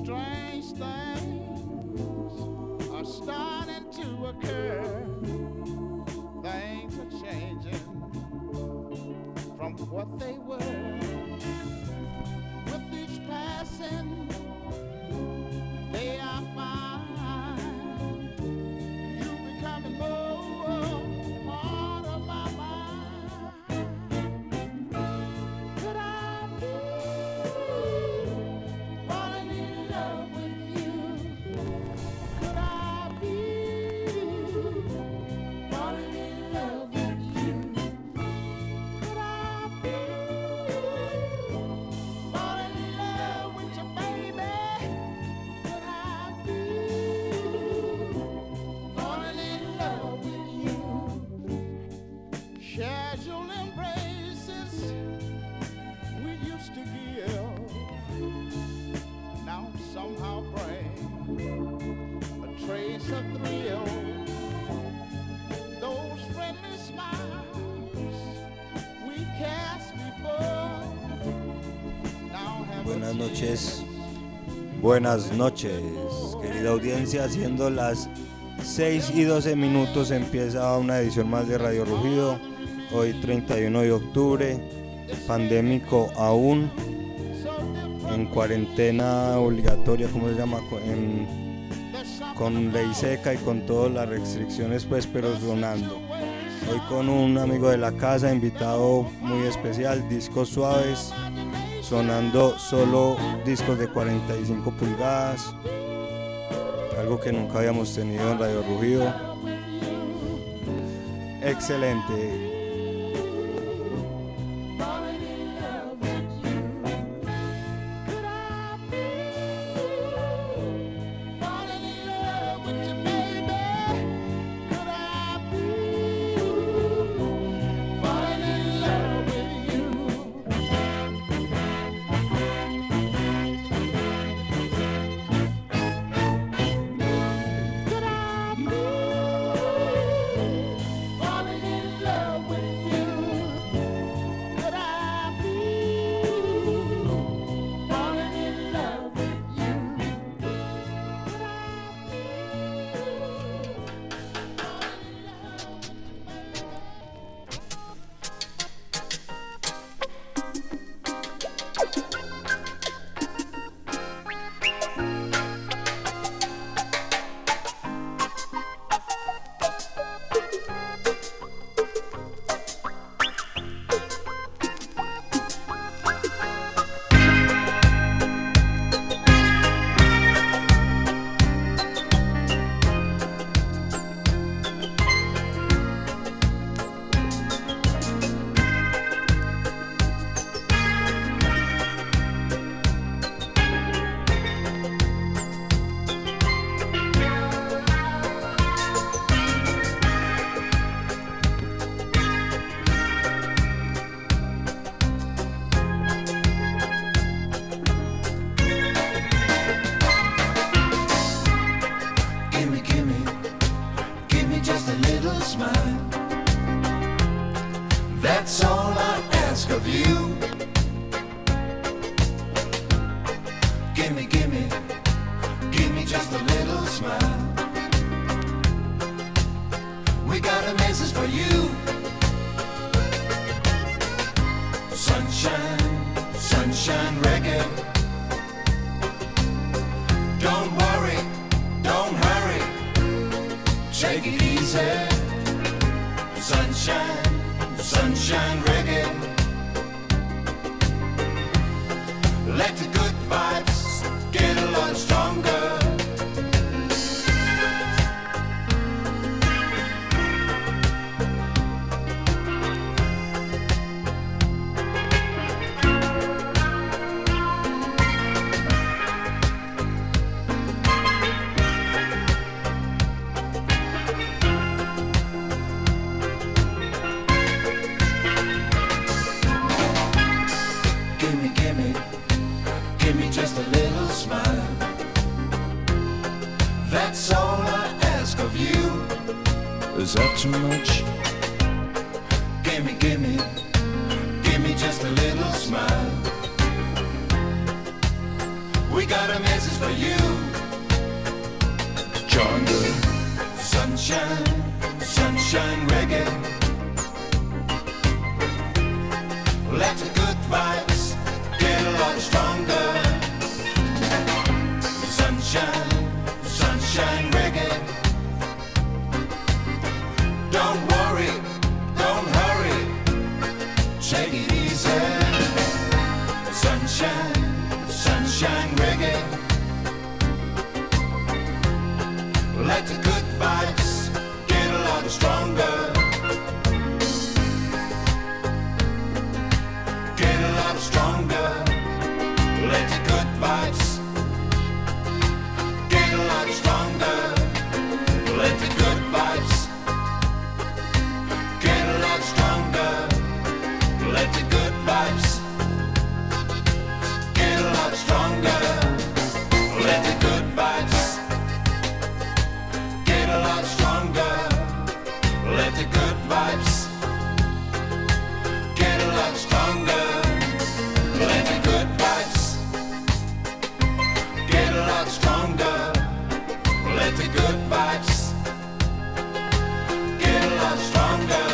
strange things are starting to occur. Things are changing from what they were. With each passing day I find you becoming more part of my mind. Could I be falling in love with you? Could I be falling in love with you? Could I be falling in love with you, baby? Could I be falling in love with you? Casual embraces we used to give now somehow bring a trace of thrill. Those friendly smiles we cast before now have Buenas noches, querida audiencia, siendo las 6:12 empieza una edición más de Radio Rugido, hoy 31 de octubre, pandémico aún, en cuarentena obligatoria, ¿cómo se llama? Con ley seca y con todas las restricciones pues, pero sonando. Hoy con un amigo de la casa, invitado muy especial, discos suaves, sonando solo discos de 45 pulgadas, algo que nunca habíamos tenido en Radio Rugido. Excelente. That's all I ask of you. Gimme, gimme, gimme just a little smile. We got a message for you. Sunshine, sunshine reggae. Don't worry, don't hurry. Take it easy. Sunshine, sunshine reggae. Let the good vibes get a lot stronger. Gimme just a little smile. That's all I ask of you. Is that too much? Gimme, gimme, gimme just a little smile. We we got a message for you. Join the sunshine, sunshine reggae. Let the good vibes get a lot stronger. Sunshine, sunshine reggae. Don't worry, don't hurry, take it easy. Sunshine, sunshine reggae. Let the good vibes get a lot stronger. Get a lot stronger. Let the good vibes get a lot stronger. Let the good vibes get a lot stronger. Let the good vibes get a lot stronger. Let the good vibes get a lot stronger. Let the good vibes get a lot stronger. Let the good vibes get a lot stronger. Let the good vibes get a lot stronger.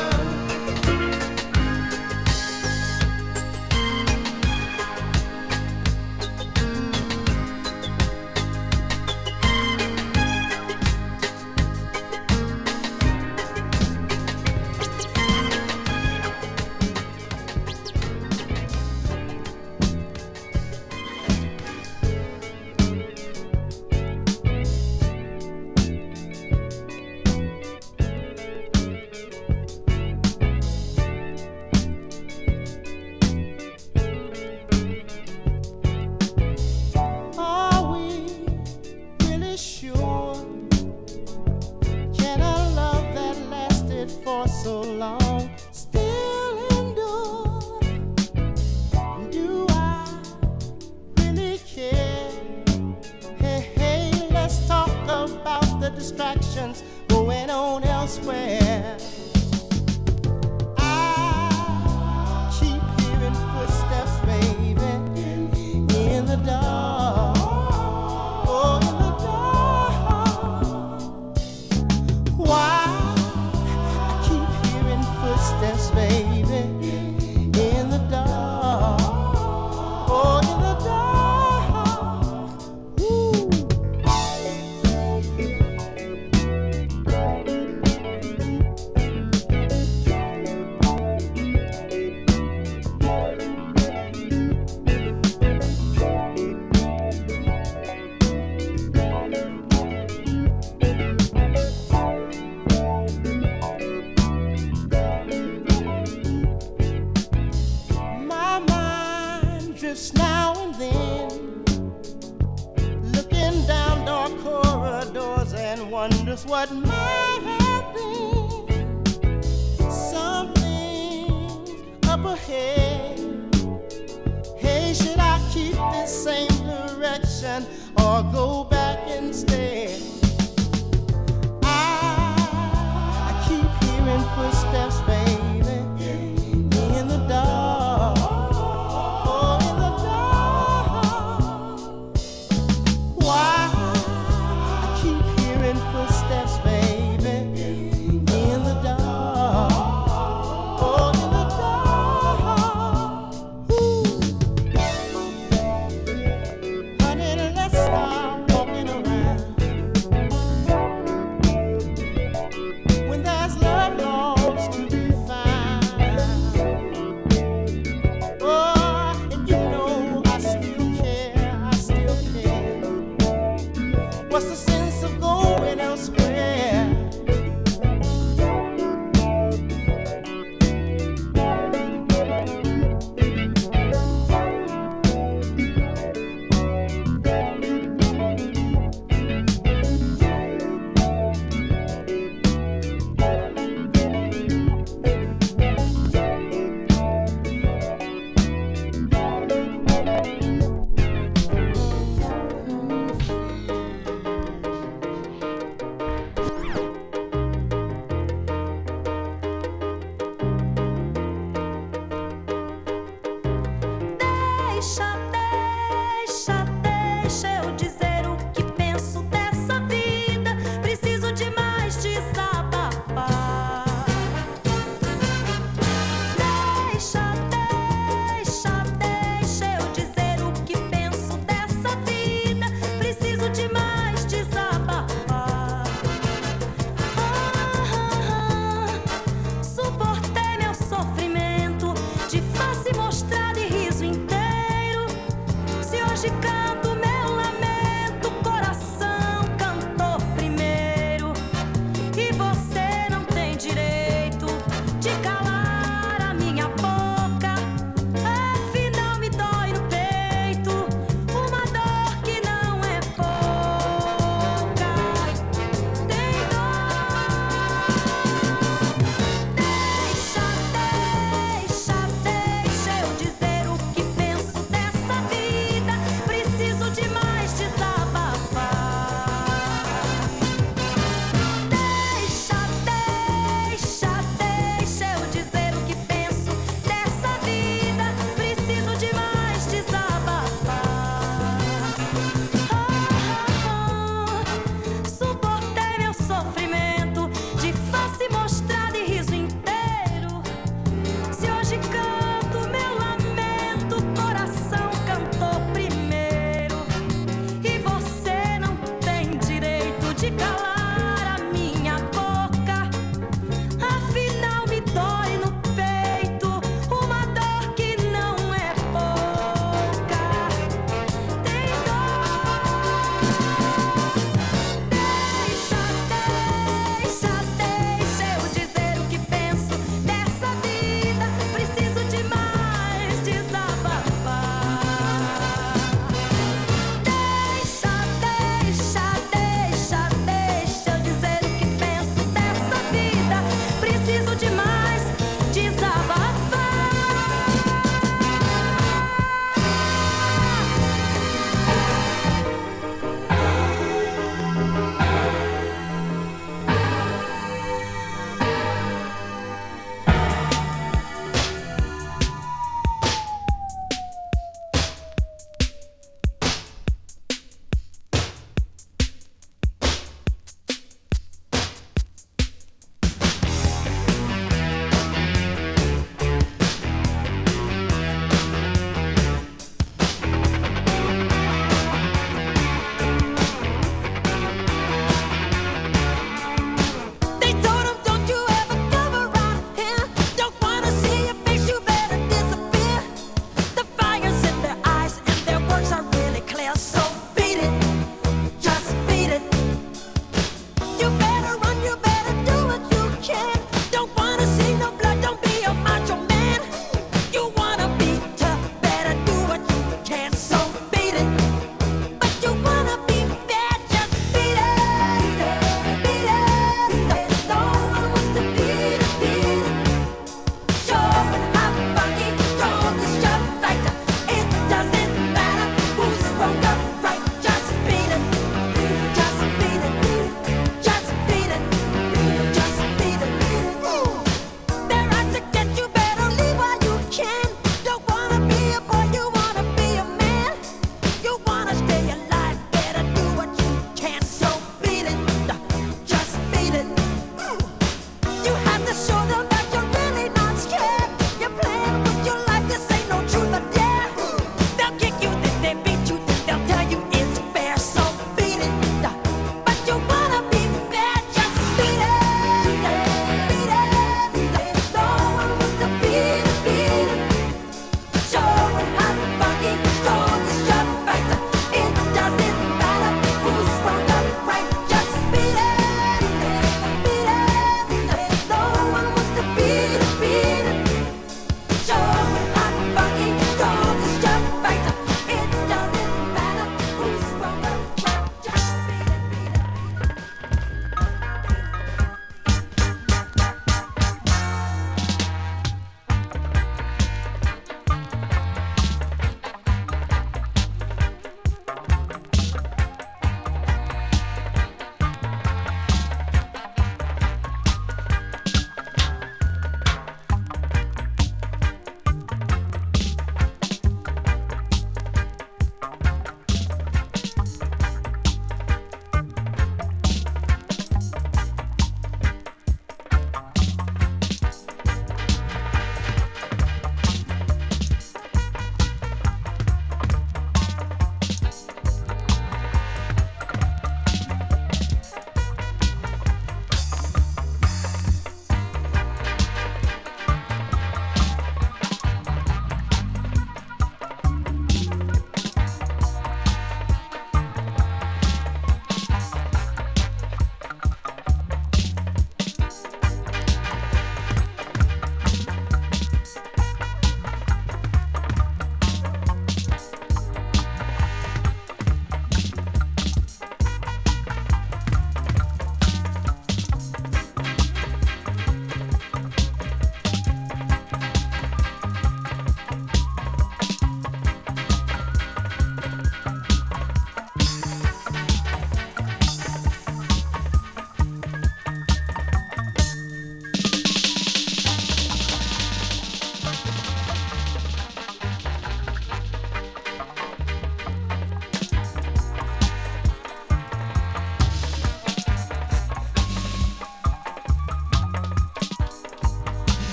Are we really sure? Can a love that lasted for so long still endure? Do I really care? Hey, hey, let's talk about the distractions going on elsewhere. I keep hearing footsteps, baby, in the dark. Oh, in the dark. Why? I keep hearing footsteps, baby, in the dark. Oh, in the dark. Ooh. My mind drifts now and then, looking down dark corridors and wonders what might have been. Something's up ahead. Hey, should I keep this same direction or go back instead? I keep hearing footsteps, baby, in the dark. Oh, in the dark. Why? I keep hearing footsteps, baby, in the dark. Oh, in the dark. Ooh. Honey, let's start walking Hoje canto meu lamento, coração cantou primeiro. E você não tem direito de calar a minha boca. Afinal me dói no peito uma dor que não é pouca. Tem dor. Deixa eu dizer o que penso dessa vida.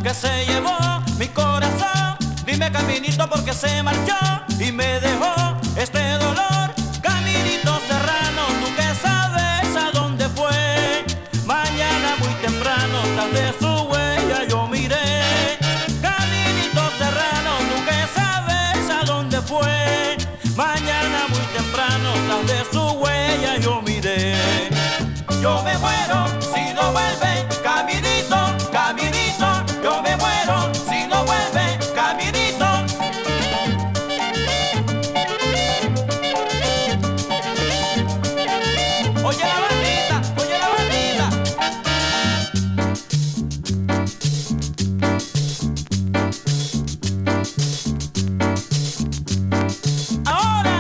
que se llevó mi corazón. Dime caminito porque se marchó y me dejó este dolor. Caminito serrano, tú que sabes a dónde fue. Mañana muy temprano, tras de su huella yo miré. Caminito serrano, tú que sabes a dónde fue. Mañana muy temprano, tras de su huella yo miré. Yo me muero si no vuelve, caminito, caminito. Yo me muero si no vuelve, caminito. Oye la bandita, oye la bandita. Ahora.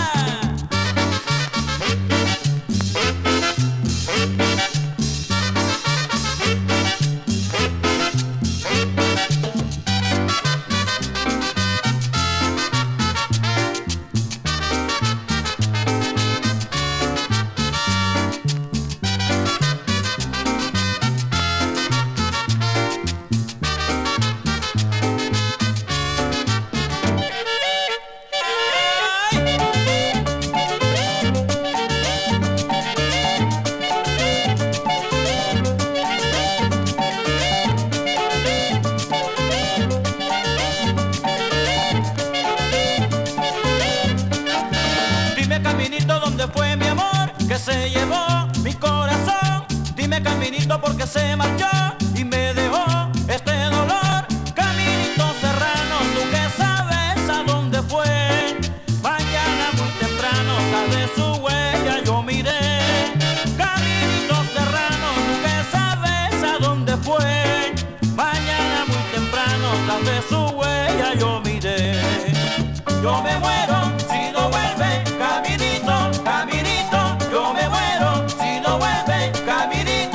Dime caminito dónde fue mi amor que se llevó mi corazón. Dime caminito porque se marchó y me dejó este dolor. Caminito serrano, tú que sabes a dónde fue. Mañana muy temprano, tras de su huella yo miré. Caminito serrano, tú que sabes a dónde fue. Mañana muy temprano, tras de su huella yo miré. Yo me muero si no vuelve, caminito, caminito. Yo me muero si no vuelve, caminito.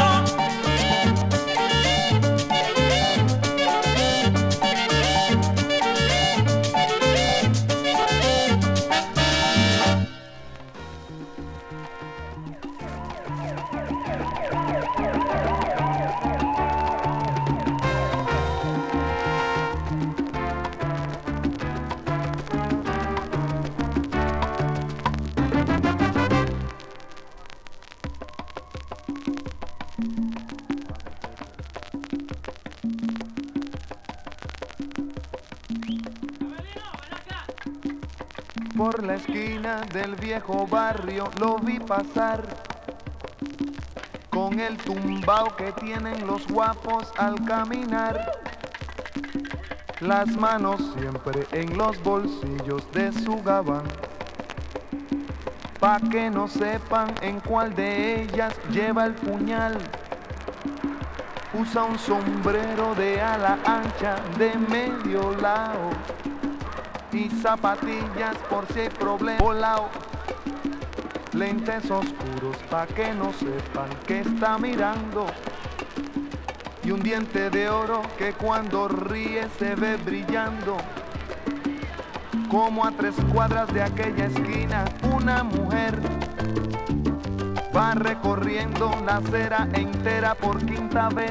Por la esquina del viejo barrio lo vi pasar, con el tumbao que tienen los guapos al caminar, las manos siempre en los bolsillos de su gabán, pa' que no sepan en cuál de ellas lleva el puñal. Usa un sombrero de ala ancha de medio lado y zapatillas por si hay problema. Volao, lentes oscuros pa' que no sepan que está mirando, y un diente de oro que cuando ríe se ve brillando. Como a 3 cuadras de aquella esquina una mujer va recorriendo la acera entera por 5ª vez,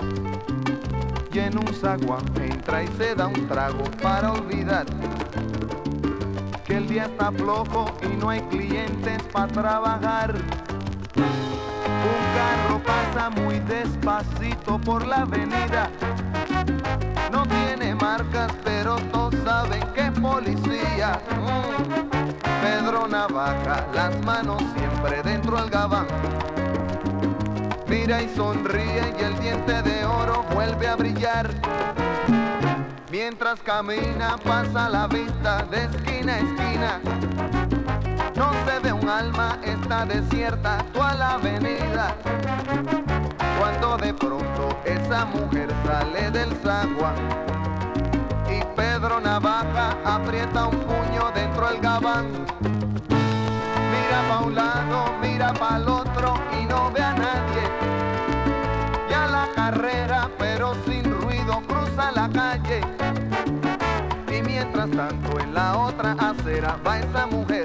y en un zaguán entra y se da un trago para olvidar que el día está flojo y no hay clientes para trabajar. Un carro pasa muy despacito por la avenida, no tiene marcas pero todos saben que es policía. Pedro Navaja, las manos siempre dentro del gabán, mira y sonríe y el diente de oro vuelve a brillar. Mientras camina pasa la vista de esquina a esquina, no se ve un alma, está desierta toda la avenida. Cuando de pronto esa mujer sale del zaguán y Pedro Navaja aprieta un puño dentro del gabán. Mira pa' un lado, mira pa' el otro y no ve a nadie. Ya la carrera, pero sin ruido, cruza la calle. Y mientras tanto en la otra acera va esa mujer,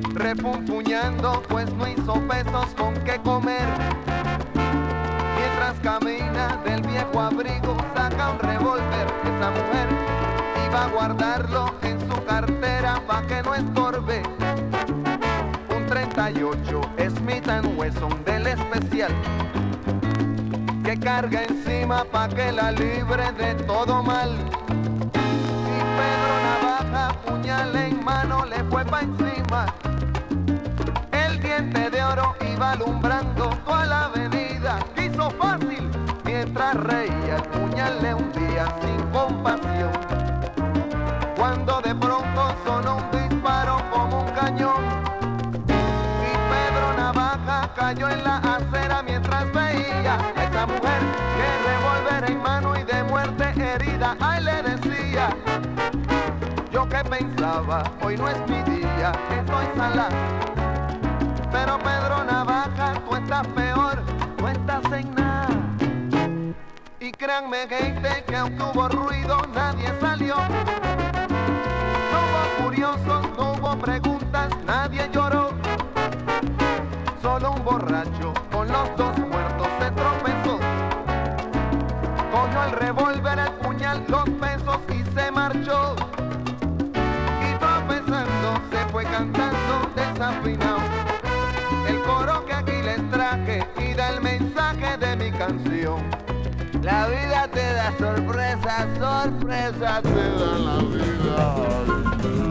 refunfuñando pues no hizo pesos con qué comer. Mientras camina del viejo abrigo, saca un revólver. Esa mujer iba a guardarlo en su cartera pa' que no estorbe. Un 38 Smith & Wesson del especial que carga encima pa' que la libre de todo mal. Y Pedro Navaja, puñal en mano, le fue pa' encima. El diente de oro iba alumbrando toda la avenida. Quiso fácil mientras reía, el puñal le hundía sin compasión. Cuando de pronto sonó un disparo como un cañón y Pedro Navaja cayó en la acera mientras veía a esa mujer que revólver en mano y de muerte herida. Ay, le decía, yo que pensaba, hoy no es mi día, estoy salada. Pero Pedro Navaja, tú estás peor, tú estás en nada. Y créanme, gente, que aunque hubo ruido, nadie salió. No hubo curiosos, no hubo preguntas, nadie lloró. Solo un borracho con los dos muertos se tropezó. Cogió el revólver, el puñal, los pesos y se marchó. Y tropezando se fue cantando desafinado el coro que aquí les traje y da el mensaje de mi canción. La vida te da sorpresas, sorpresas te da la vida.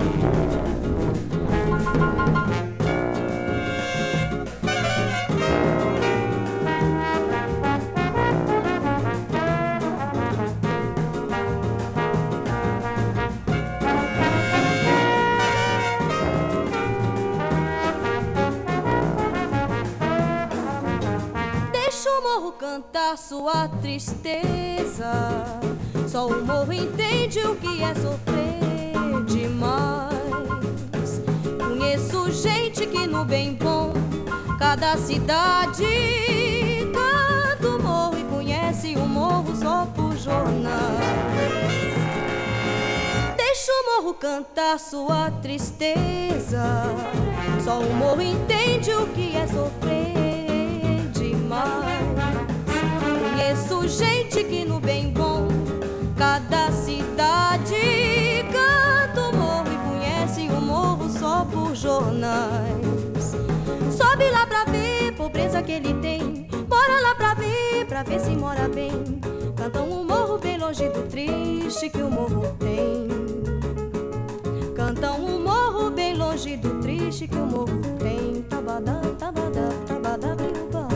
Cantar sua tristeza, só o morro entende o que é sofrer demais. Conheço gente que no bem bom, cada cidade canta o morro e conhece o morro só por jornais. Deixa o morro cantar sua tristeza, só o morro entende o que é sofrer demais. Conheço gente que no bem bom, cada cidade canta o morro e conhece o morro só por jornais. Sobe lá pra ver pobreza que ele tem, bora lá pra ver se mora bem. Cantam um morro bem longe do triste que o morro tem. Cantam um morro bem longe do triste que o morro tem. Tabadá, tabadá, tabadá, biubá.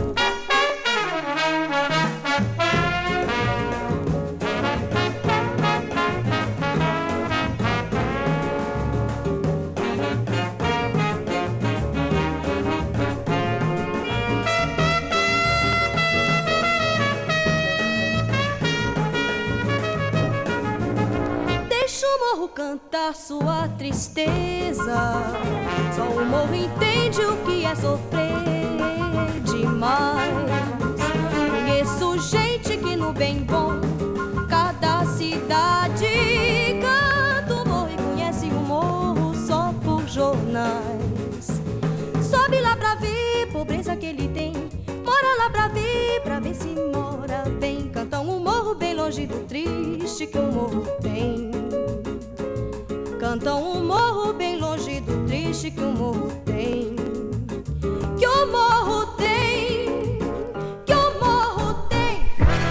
Cantar sua tristeza, só o morro entende o que é sofrer demais. Conheço gente que no bem bom, cada cidade canta o morro e conhece o morro só por jornais. Sobe lá pra ver pobreza que ele tem, mora lá pra ver se mora bem. Cantam um morro bem longe do triste que o morro tem. Cantam um morro bem longe do triste que o morro tem. Que o morro tem, que o morro tem.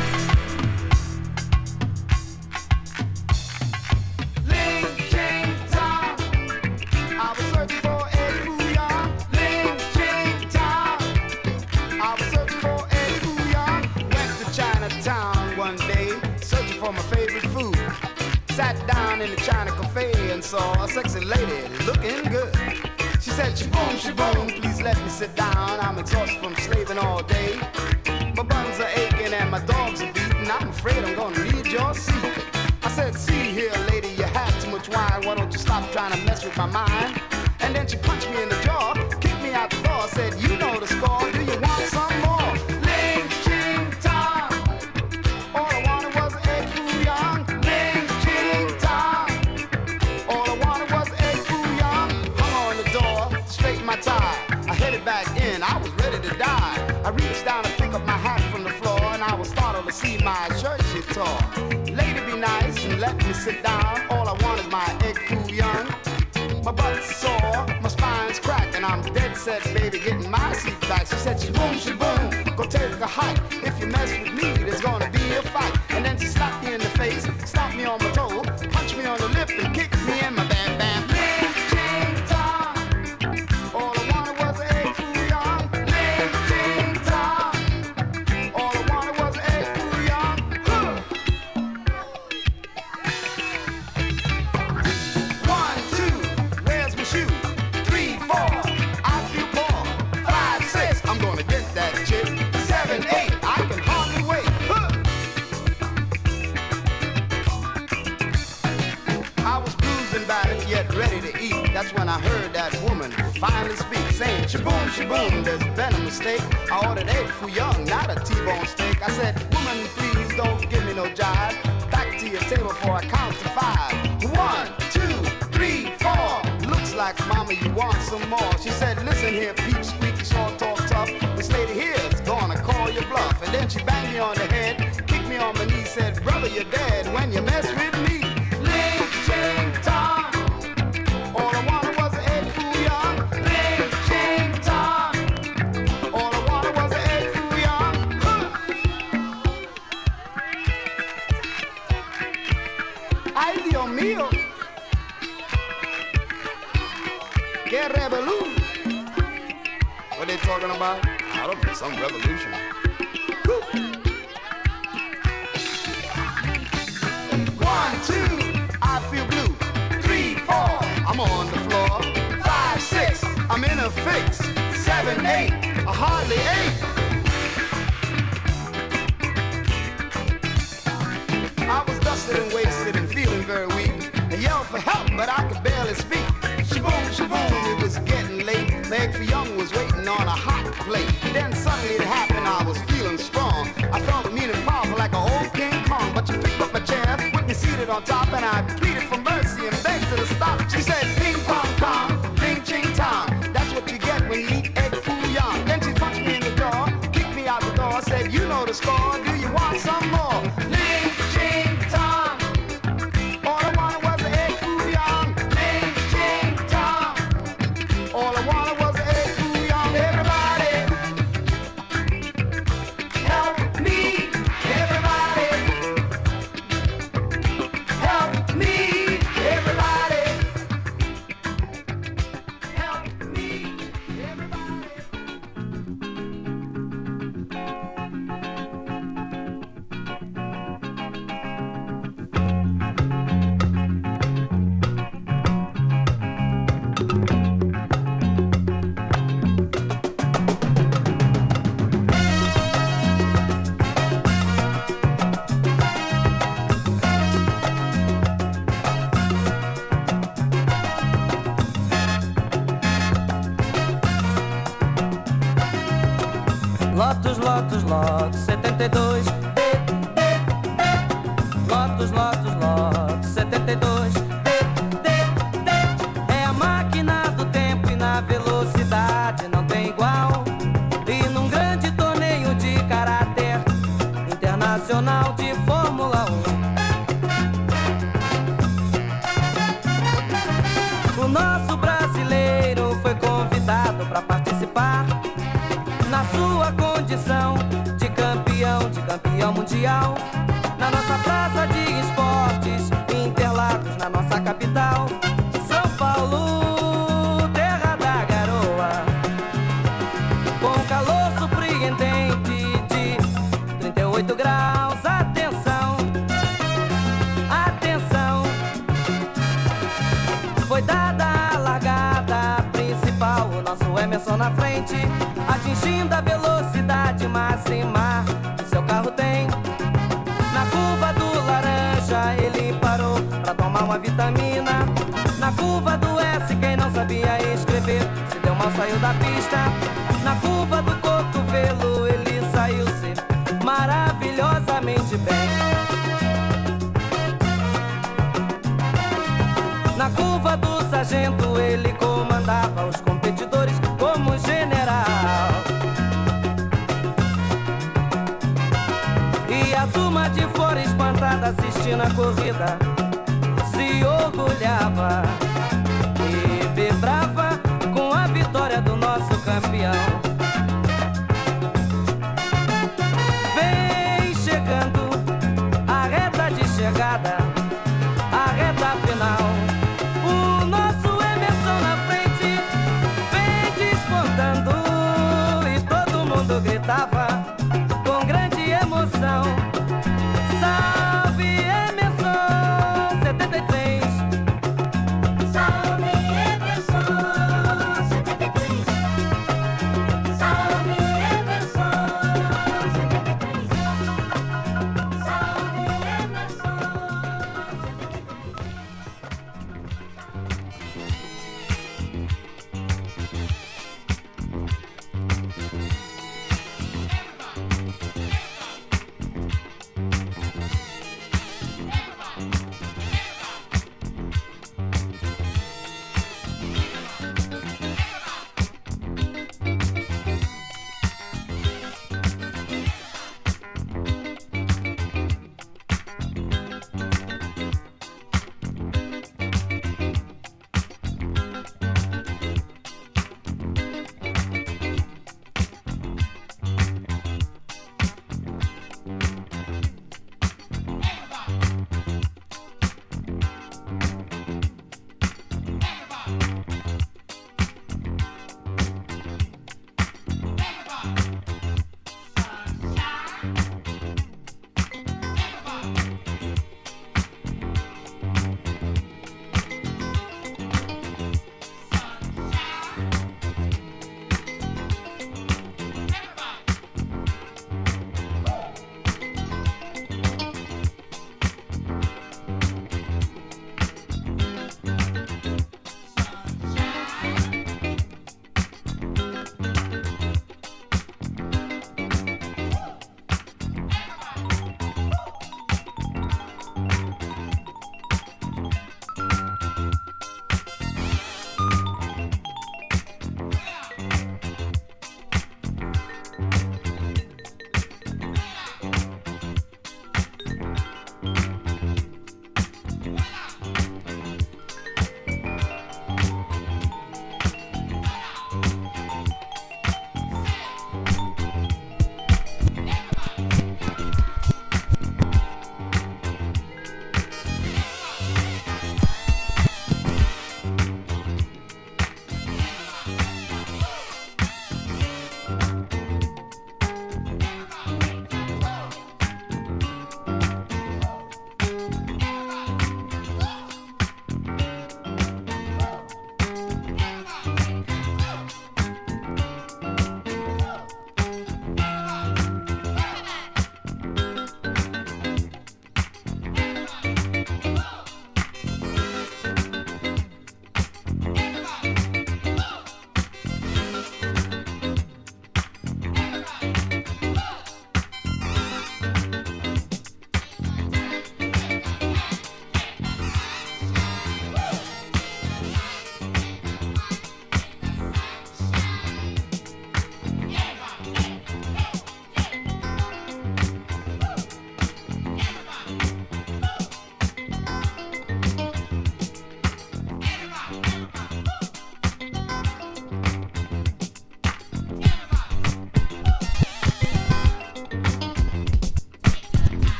Lynching town, I was searching for Eddie Fouillon. Lynching town, I was searching for Eddie Fouillon. Went to Chinatown one day, searching for my favorite food. Sat down in the China cafe and saw a sexy lady looking good. She said, shaboom, please let me sit down. I'm exhausted from slaving all day. My buns are aching and my dogs are beating. I'm afraid I'm gonna need your seat. I said, see here, lady, you have too much wine. Why don't you stop trying to mess with my mind? And then she punched me in the jaw, kicked me out the door, said, you know the score, do you want some more? Lynching time, all I wanted was an egg fouillon. Lynching time, all I wanted was an egg fouillon. Hung on the door, straightened my tie. I headed back in, I was ready to die. I reached down to pick up my hat from the floor, and I was see my shirt she tore. Lady, be nice and let me sit down. All I want is my egg foo young. My butt's sore, my spine's cracked, and I'm dead set, baby, getting my seat back. She said, shaboom, go take a hike. If you mess with me, there's gonna be a fight. And then she slapped me in the face, stomped me on my toe, punched me on the lip, and kicked me in my bam bam. Ling, ching, tong. All I wanted was an egg foo young. Ling, ching, tong. All I wanted was an egg foo young. Huh. 1, 2, where's my shoe? 3, 4, I feel poor. 5, 6, I'm gonna get that chick. 7, 8, I can hardly wait. Huh. I was bruising battered, yet ready to eat. That's when I heard that woman finally speak, saying, shaboom, there's been a mistake. I ordered egg foo young, not a T-bone steak. I said, woman, please don't give me no jive. Back to your table for I count to 5. 1, 2, 3, 4. Looks like, mama, you want some more. She said, listen here, peep, squeaky, short, talk tough. This lady here is gonna call your bluff. And then she banged me on the head, kicked me on my knee, said, brother, you're dead when you mess with me. Ling, ching, tong. All I wanted was an egg foo young. Ling, ching, tong. All I wanted was an egg foo young. Huh. Ay, Dios mío. Que revolú. What they talking about? I don't know, some revolution. Woo. 1, 2, I feel blue. 3, 4, I'm on the floor. 5, 6, I'm in a fix. 7, 8, I hardly ate. I was dusted and wasted and feeling very weak. I yelled for help, but I could barely speak. Shaboom, it was getting late. The egg foo young was waiting on a hot plate. Then suddenly it happened, I was feeling strong. I felt mean and powerful like an old King Kong. But you picked up a chair, put me seated on top, and I pleaded for mercy and begged her to stop. She said, ping pong pong, ling ching tong. That's what you get when you eat egg foo young. Then she punched me in the jaw, kicked me out the door, said, you know the score, do you want some more? Ling ching tong. All I wanted was an egg foo young. Ling ching tong. All I wanted was an egg foo young. Everybody, help me. Everybody, help me. Everybody, help me. Everybody. Lotus, 72. Lotus, 72. É a máquina do tempo e na velocidade não tem igual. E num grande torneio de caráter internacional de Fórmula 1. O nosso brasileiro foi convidado para participar na sua condição de campeão mundial. Na nossa praça de esportes, Interlagos, na nossa capital, São Paulo, terra da garoa, com calor surpreendente de 38 graus. Atenção, foi dada a largada principal, o nosso Emerson na frente, atingindo a velocidade máxima que seu carro tem. Na curva do laranja ele parou pra tomar uma vitamina. Na curva do S quem não sabia escrever se deu mal, saiu da pista. Na curva do cotovelo ele saiu-se maravilhosamente bem. Na curva do sargento ele comandava os competidores como general. E a casa assistindo a corrida, se orgulhava e vibrava com a vitória do nosso campeão. Vem chegando a reta de chegada, a reta final. O nosso Emerson na frente vem despontando e todo mundo gritava com grande emoção: salve Emerson 73! Salve Emerson 73! Salve Emerson 73! Salve Emerson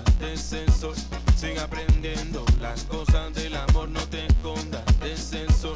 Sigue aprendiendo las cosas del amor, no te escondas de ese sol.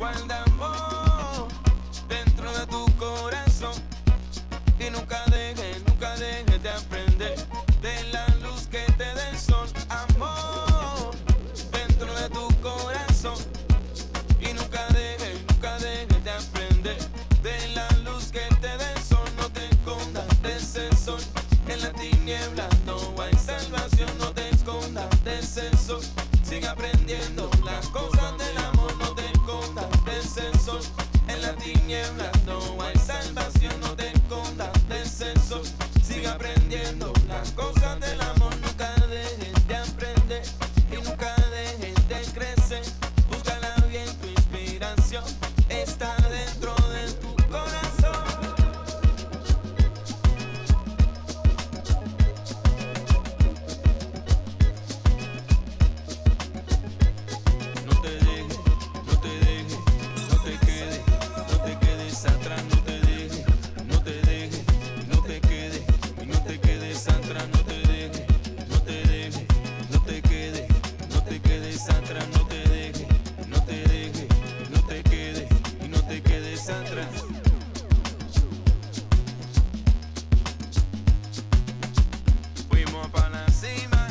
guarda amor dentro de tu corazón y nunca dejes de aprender de la luz que te da el sol. Amor dentro de tu corazón y nunca dejes de aprender de la luz que te da el sol. No te escondas de ese sol, en la tiniebla no hay salvación. No te escondas de ese sol, sigue aprendiendo las cosas del amor. No te escondas de ese sol, en la tiniebla no hay salvación. No te escondas de ese sol, sigue aprendiendo las cosas del amor. Nunca dejes de aprender y nunca dejes de crecer. Búscala bien, tu inspiración está dentro de tu corazón. No te dejes, no te dejes, no te quedes, no te quedes atrás. No te dejes, no te dejes, no te quedes y no te quedes atrás. No te dejes, no te dejes, no te quedes, no te quedes atrás. No te dejes, no te dejes, no te quedes y no te quedes atrás. Fuimos para la cima.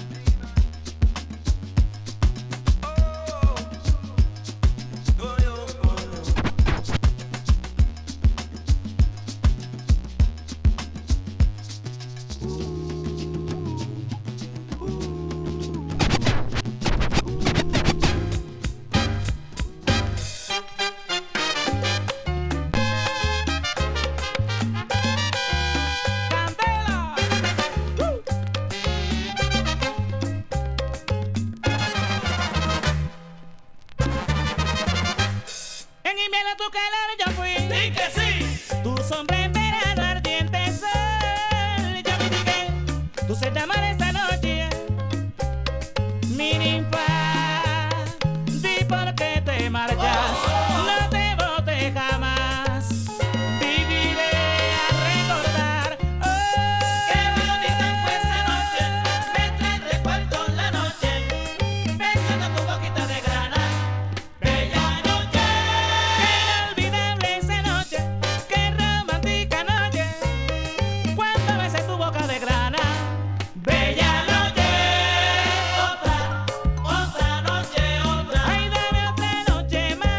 En invierno tu calor yo fui. ¡Sí que sí! Tu sombra en verano ardiente sol. Yo mitigué tu sed de amor esta noche. Mi ninfa, di por qué te marchas. No te bote jamás. Viviré a recordar. Qué bonita fue esa noche. Me trae recuerdo la noche. Besando tu boquita de grana. Bella noche. Qué inolvidable esa noche. Qué romántica noche. Cuando besé tu boca de grana. Bella noche. Otra noche, otra. Ay, dame otra noche más.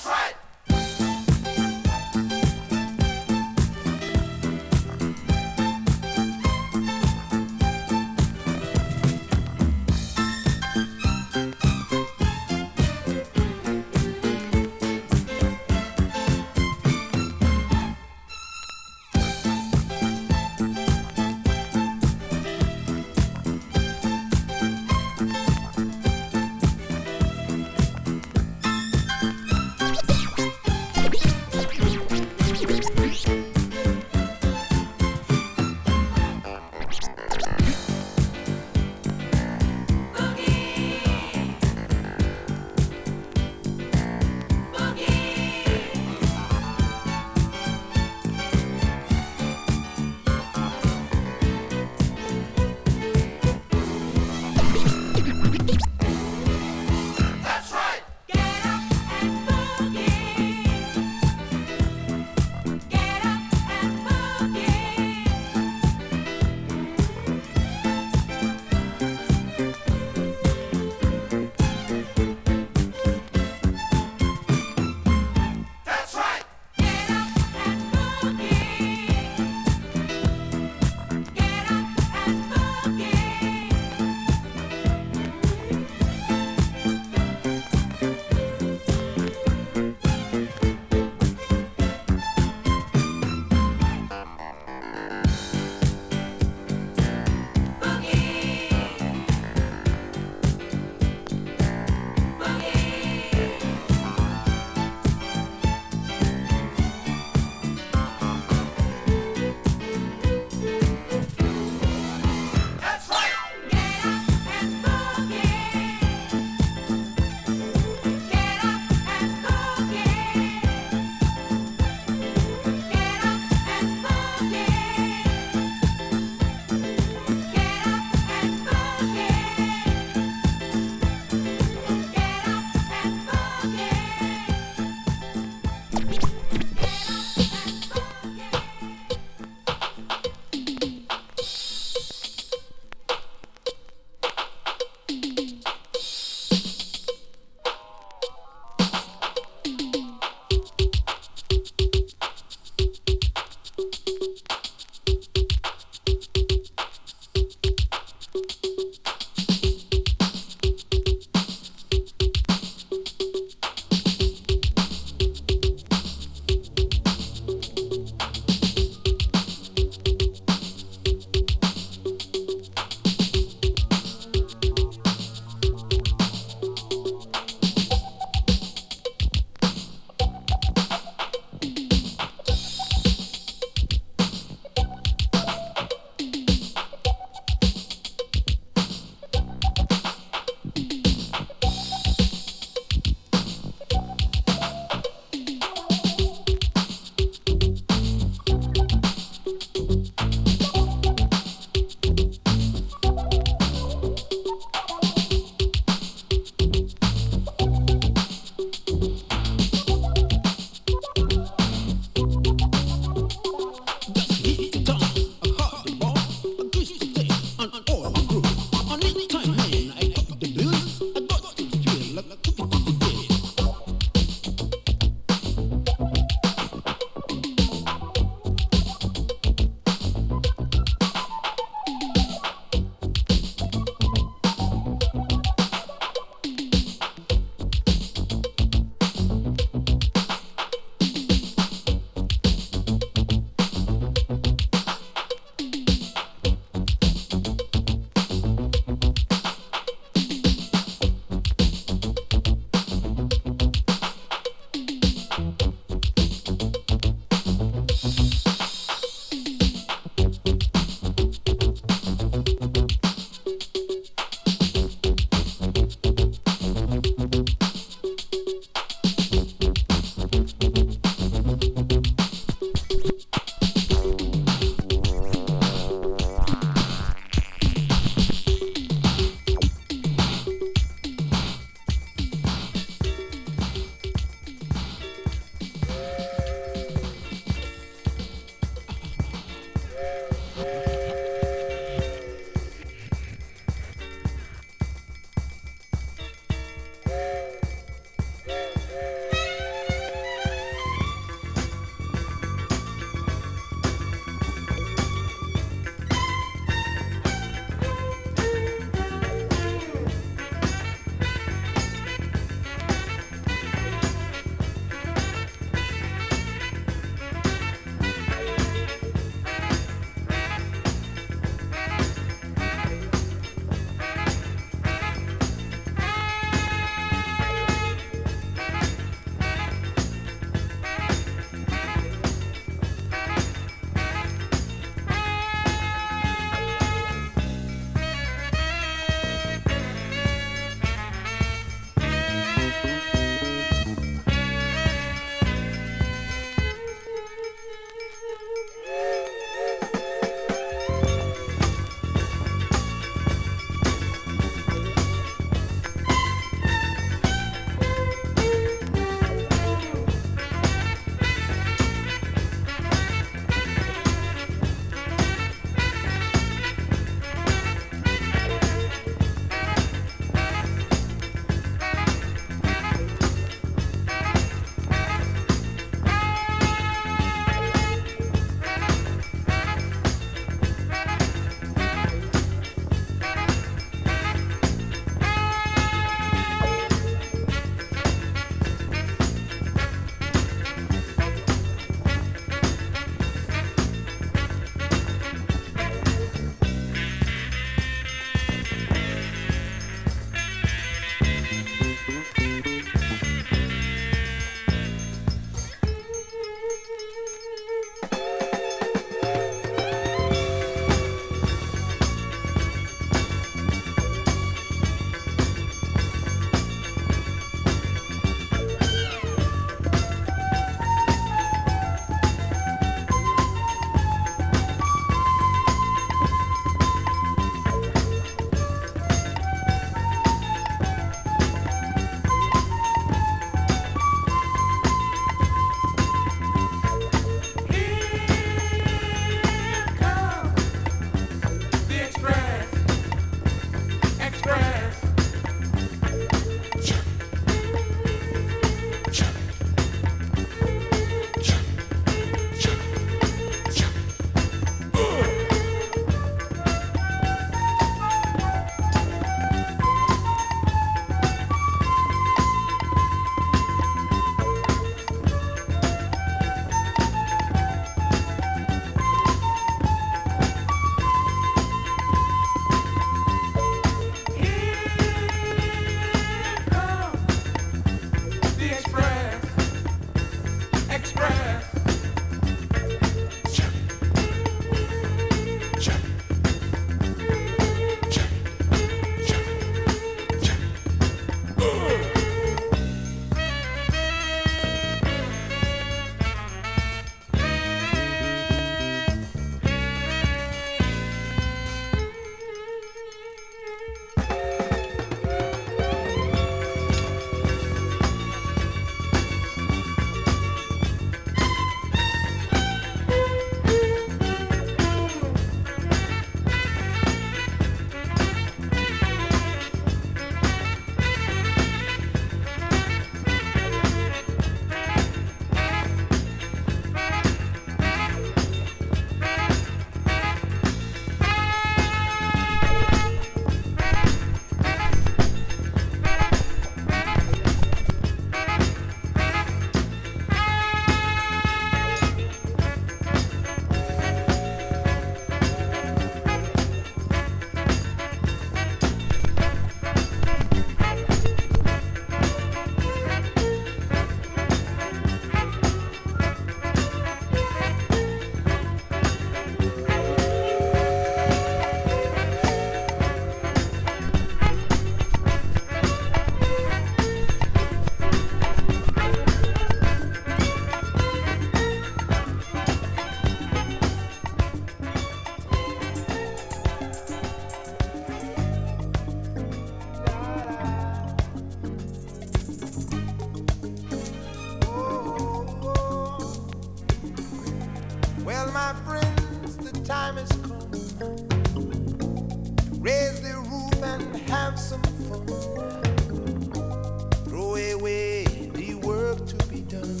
Throw away the work to be done.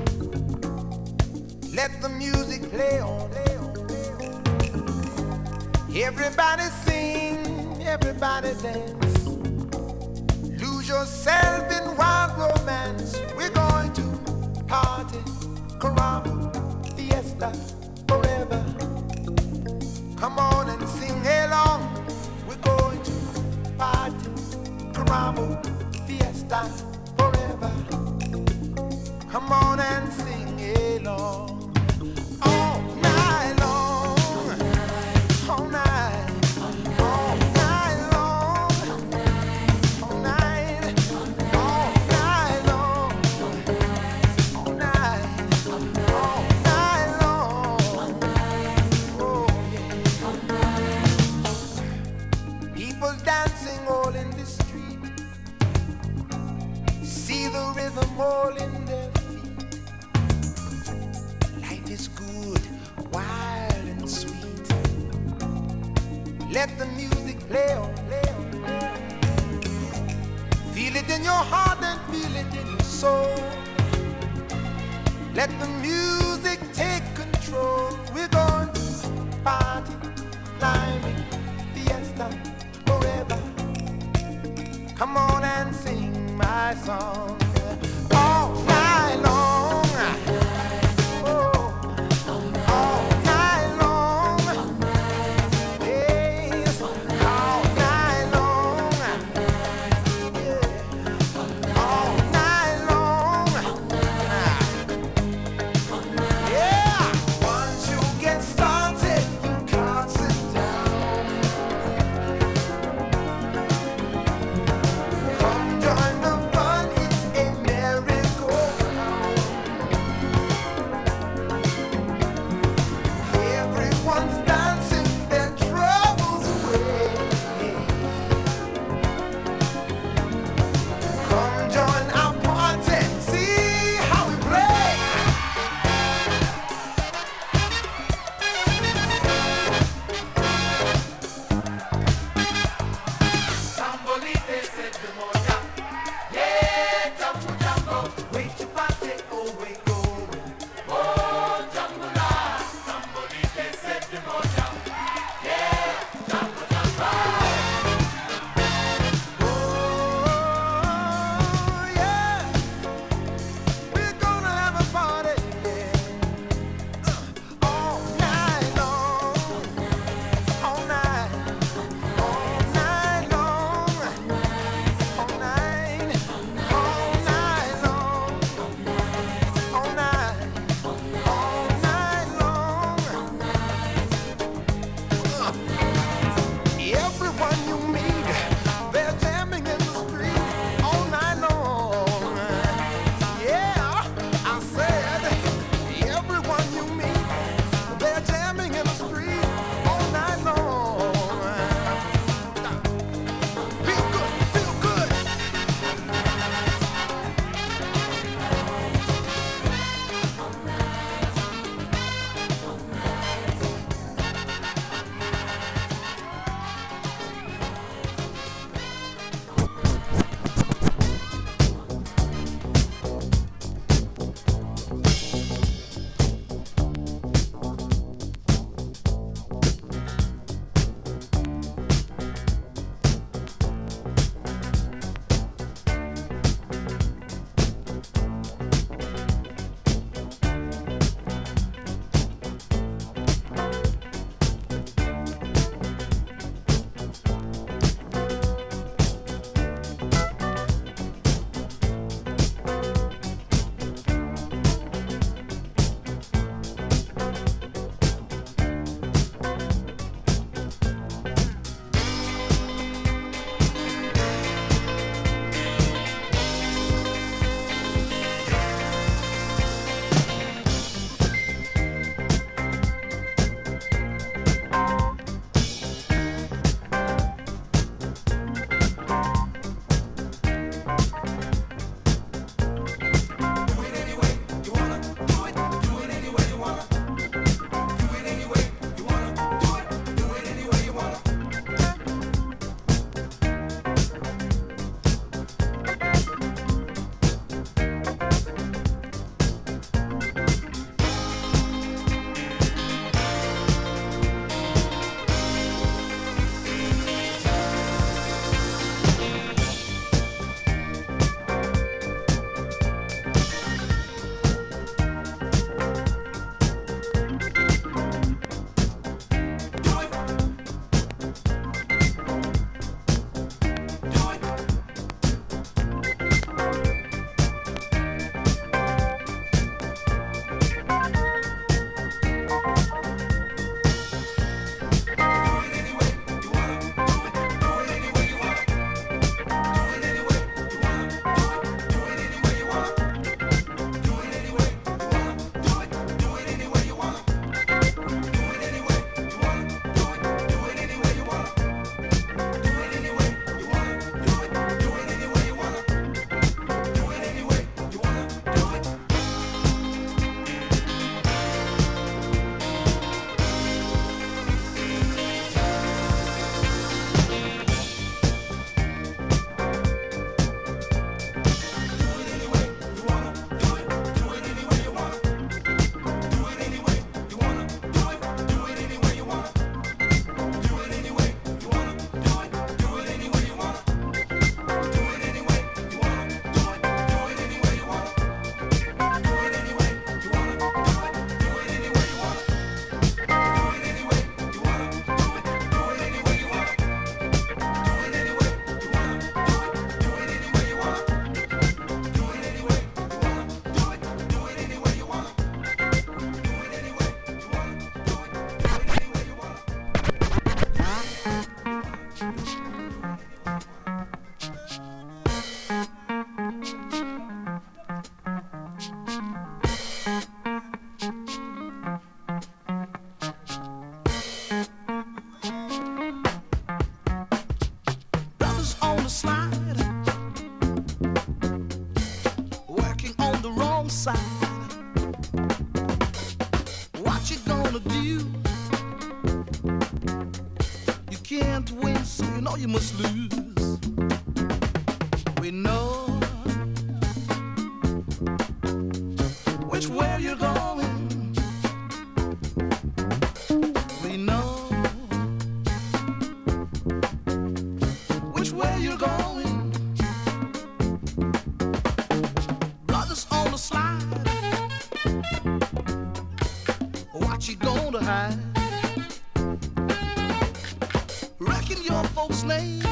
Let the music play on. Everybody sing, everybody dance. Lose yourself in wild romance. We're going to party, caramba, fiesta, forever. Come on and sing along. We're going to party, caramba, fiesta, forever. Come on and sing along. All night long, all night, all night long, all night, all night long, all night, all night long. Oh yeah. People dancing all in the street. See the rhythm all in their feet. Life is good, wild and sweet. Let the music play on, play on, play on. Feel it in your heart and feel it in your soul. Let the music take control. We're going to party, climbing, fiesta, forever. Come on and sing my song all night long. Oh, all night long. Yes, all night long. Yeah, all night long. Yeah, once you get started, you can't sit down. Come join the fun, it's a merry-go-round. Everyone's dancing their troubles away. Come join our party, see how we play. Sambolite said the moja. Yeah, jumbo jumbo. Wait your party, oh we going. Oh, jumbo la. Sambolite said the moja. Yeah, jumbo jumbo. Oh, yeah. We're gonna have a party, yeah. All night long. All night. All night long. All night. side. What you gonna do? You can't win, so you know you must lose. We know which way you're going. We know which way you're going. Brothers on the slide. What you gonna hide? Reckon your folks' name.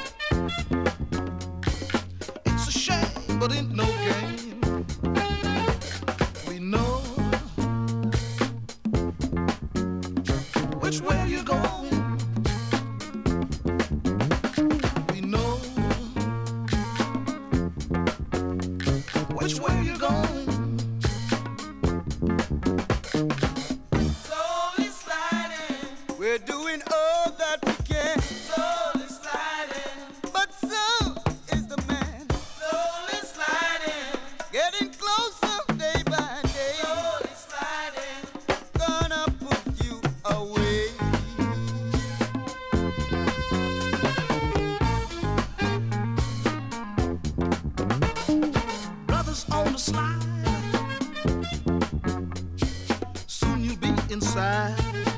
It's a shame, but ain't no game. We know which way you're going. We know which way you're going. Slowly sliding, we're doing all that we can. Slowly sliding, but so is the man. Slowly sliding, getting closer day by day. Slowly sliding, gonna put you away. Brothers on the slide. Soon you'll be inside.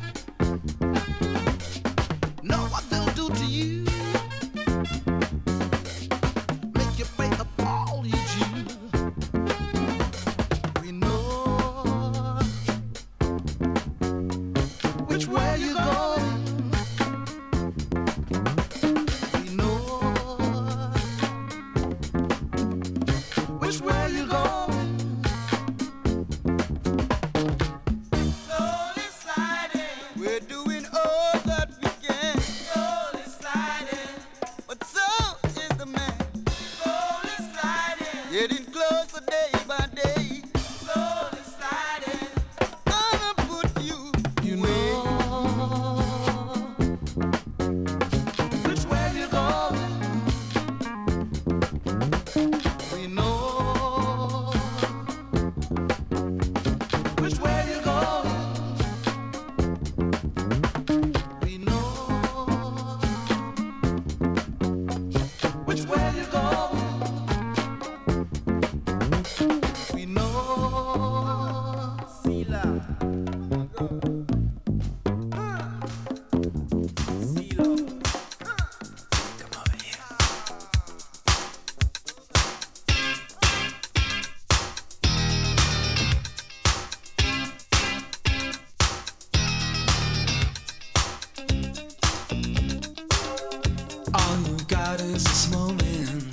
Know what they'll do to you. Make you pay up all you due. We know which way you're going. We know which way you're going. Slowly sliding, we're doing all that we can. Slowly sliding, but so is the man. Slowly sliding, getting closer day by day. Slowly sliding, gonna put you away. Which way you going? We know which way you going. We know which way you going. We know. Sila. Silo. Come over here. All you got is this moment.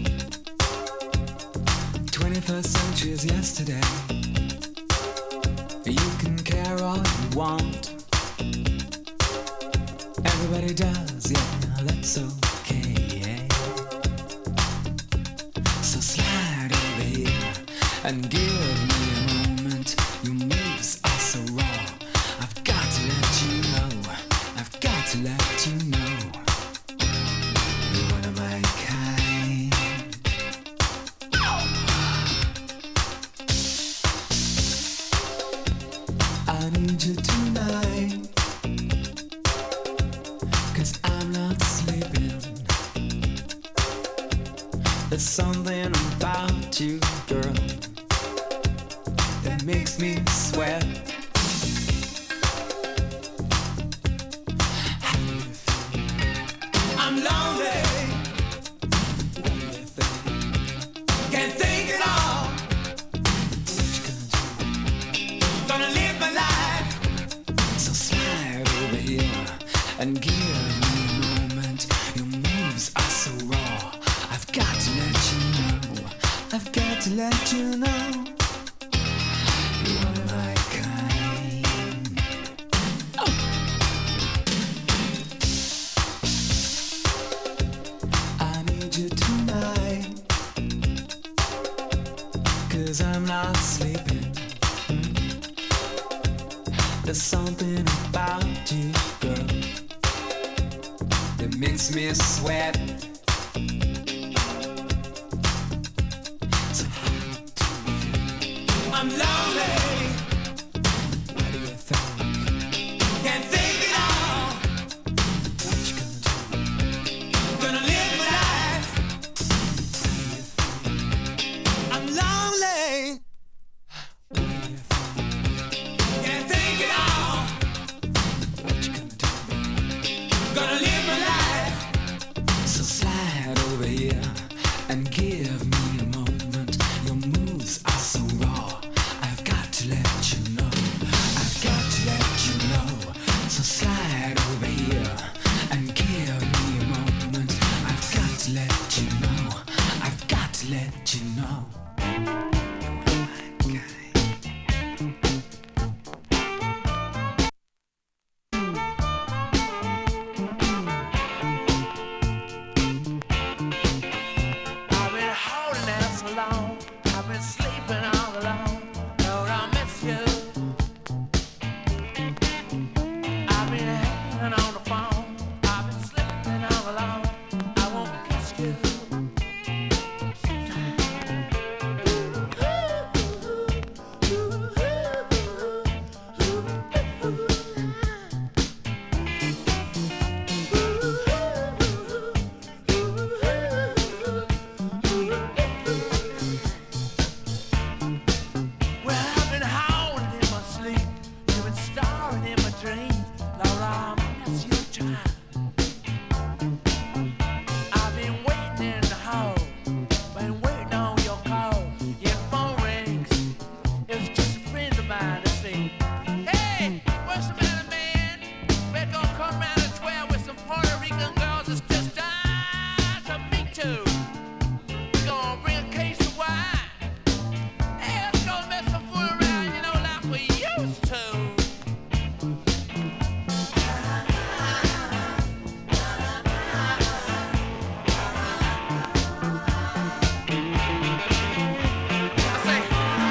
21st century is yesterday. You can care all you want. Everybody does, yeah, that's okay. So slide over here and give me a moment. Your moves are so raw. I've got to let you know. I've got to let you know. You're one of my kind. I need you tonight, 'cause I'm not sleeping. There's something about you, girl, that makes me sweat. How do you feel? I'm lonely. What do you think? Can't think at all. What you gonna do? Gonna live my life. So slide over here and give me a moment. Your moves are so raw. I've got to let you know. I've got to let you know. You're one of my kind. Oh. I need you tonight, 'cause I'm not sleeping. There's something about you, girl, that makes me sweat. So how do you feel? and give me a moment. Your moves are so raw. I've got to let you know. I've got to let you know. So slide over here and give me a moment. I've got to let you know. I've got to let you know. I've been holding out so long. I've been sleeping all alone. Lord, I miss you. I've been hanging on the phone. I've been sleeping all alone. I won't kiss you. Well, I've been howling in my sleep. You've been starring in my dreams. Lord, I miss you trying. I've been waiting in the hall. Been waiting on your call. Your phone rings. It's just a friend of mine to see. Hey, what's the matter, man? Better go come round at 12 with some Puerto Rican girls that's just dying to meet you. We gonna bring a case of wine. Hey, let's go mess some fool around, you know, like we used to. I say,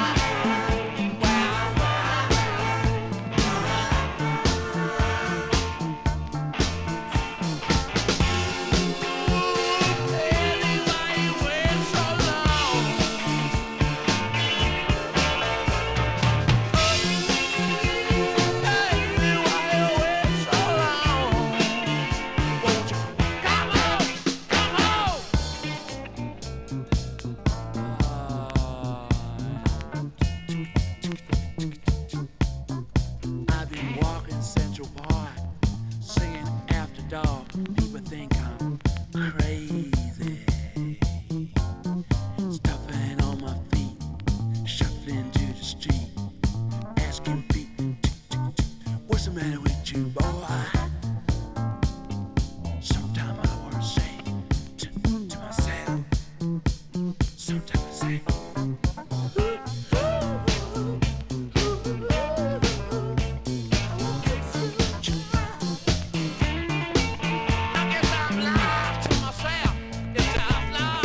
Lady, why you wait so long? Lady, why you wait so long? Won't you come on, come on? I've been walking Central Park, singing After Dark. People think I'm crazy. Stuffing on my feet, shuffling to the street, asking people, what's the matter with you, boy? Sometimes I want to say to myself, sometimes I say, I guess I'm lying to myself. It's tough love.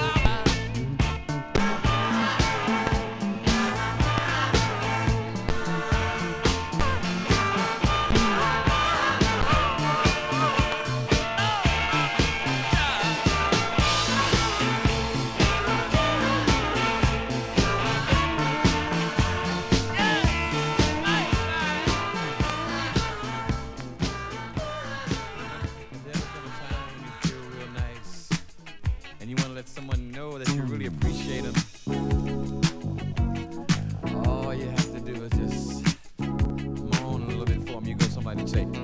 Has there ever come a time when you feel real nice and you want to let someone know that you really appreciate them? All you have to do is just moan a little bit for them. You go somebody and say,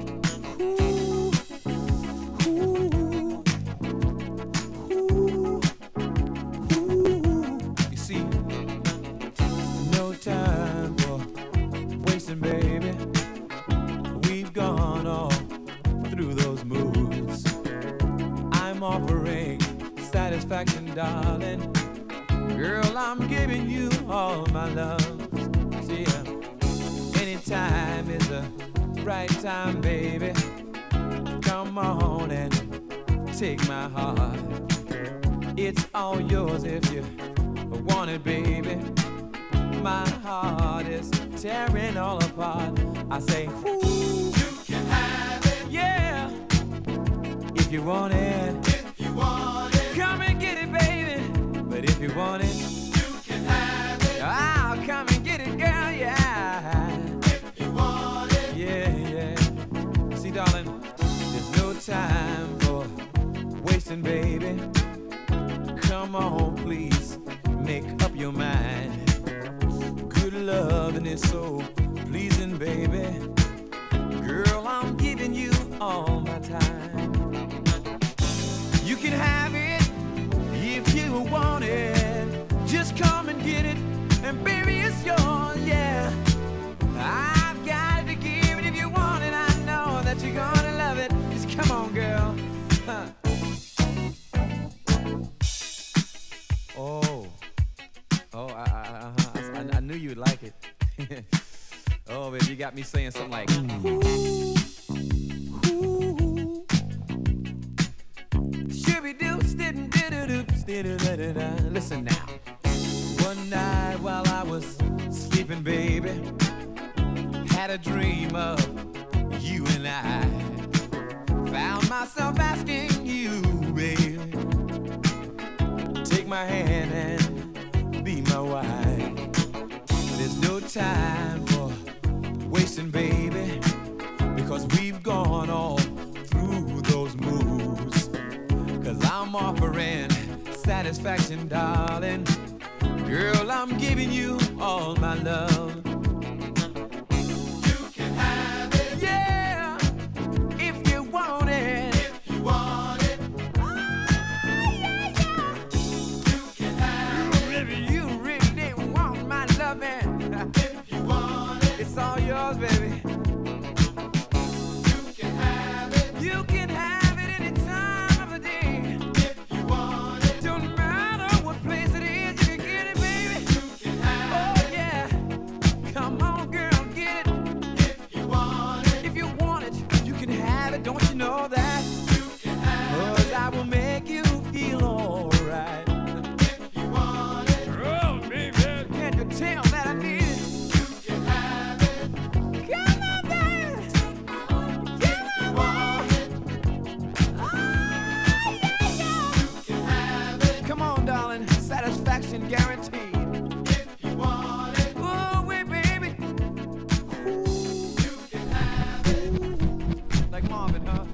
you see, no time for wasting, baby. We've gone all through those moods. I'm offering satisfaction, darling. Girl, I'm giving you all my love. See, anytime is the right time, baby. Come on and take my heart. It's all yours if you want it, baby. My heart is tearing all apart. I say, ooh, you can have it. Yeah, if you want it. If you want it. Come and get it, baby. But if you want it, you can have it. I'll come and get it, girl, yeah. If you want it. Yeah, yeah. See, darling, there's no time for wasting, baby. Come on, please, make up your mind. Good loving is so pleasing, baby. Girl, I'm giving you all my time. You can have it if you got me saying something like, listen now. One night while I was sleeping, baby, had a dream of you and I. Found myself asking you, baby, take my hand and be my wife. There's no time for wasting, baby, because we've gone all through those moves. Cause I'm offering satisfaction, darling. Girl, I'm giving you all my love. You can have it. Yeah, if you want it. If you want it. Oh, yeah, yeah. You can have it. You really want my loving. If you want it. It's all yours, baby. You can have it. You can have it any time of the day. If you want it. Don't matter what place it is, you can get it, baby. You can have it. Oh, yeah. Come on, girl, get it. If you want it. If you want it, you can have it. Don't you know that? You can have it. 'Cause I will make you feel alright. If you want it. Oh, baby. Can't you tell that I need it? You can have it. Come on, baby. Come on, oh, yeah, yeah. You can have it. Come on, darling. Satisfaction guaranteed. If you want it. Oh, wait, baby. You can have it. Like Marvin, huh?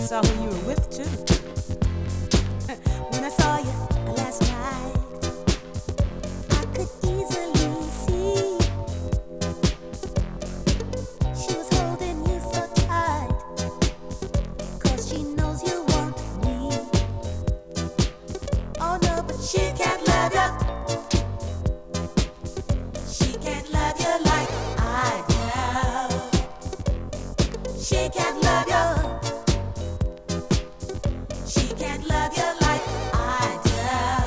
saw who you were with, too. When I saw you last night, I could easily see she was holding you so tight, 'cause she knows you want me. Oh no, but she can't love you. She can't love you like I do. She can't love you. She can't love you like I do.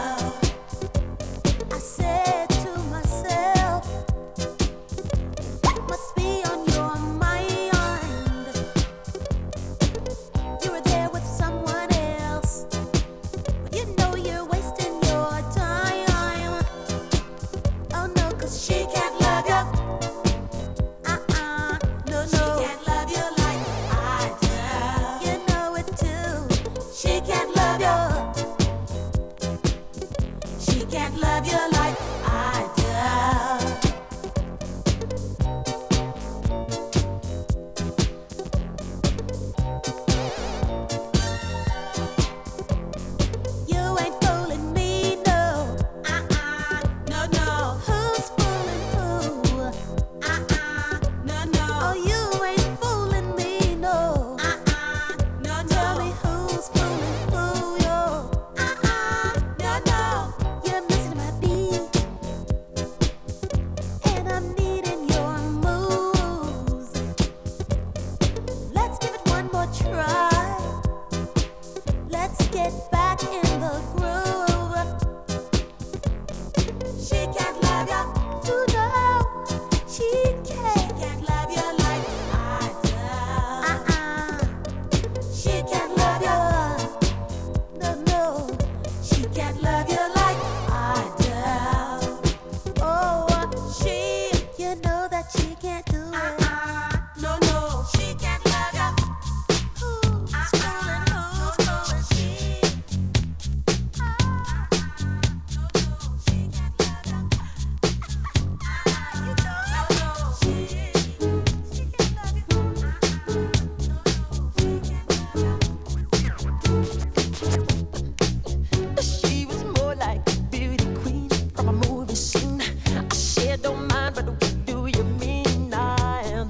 I said to myself, what must be on your mind? You were there with someone else, but you know you're wasting your time. Oh no, 'cause she can't love you. No, no. She can't love you like I do. You know it too. She can't love you. She can't love you like I do. You ain't fooling me, no. No, no. Who's fooling who? No, no. Oh, you ain't fooling me, no. No, no. Tell me who's fooling who, yo. No, no. You're missing my beat, and I'm needing your moves. Let's give it one more try. Let's get back in the groove. She can't love you, you know. She can't love you like I do. She can't love you. No, no. She can't love you like I do. Oh, you know that she can't do it. No, no. She can't love you. Who's fooling? Who's fooling? She. She can't love you. You know, she can't love you. She was more like a beauty queen from a movie scene. I said, don't mind, but what do you mean? I am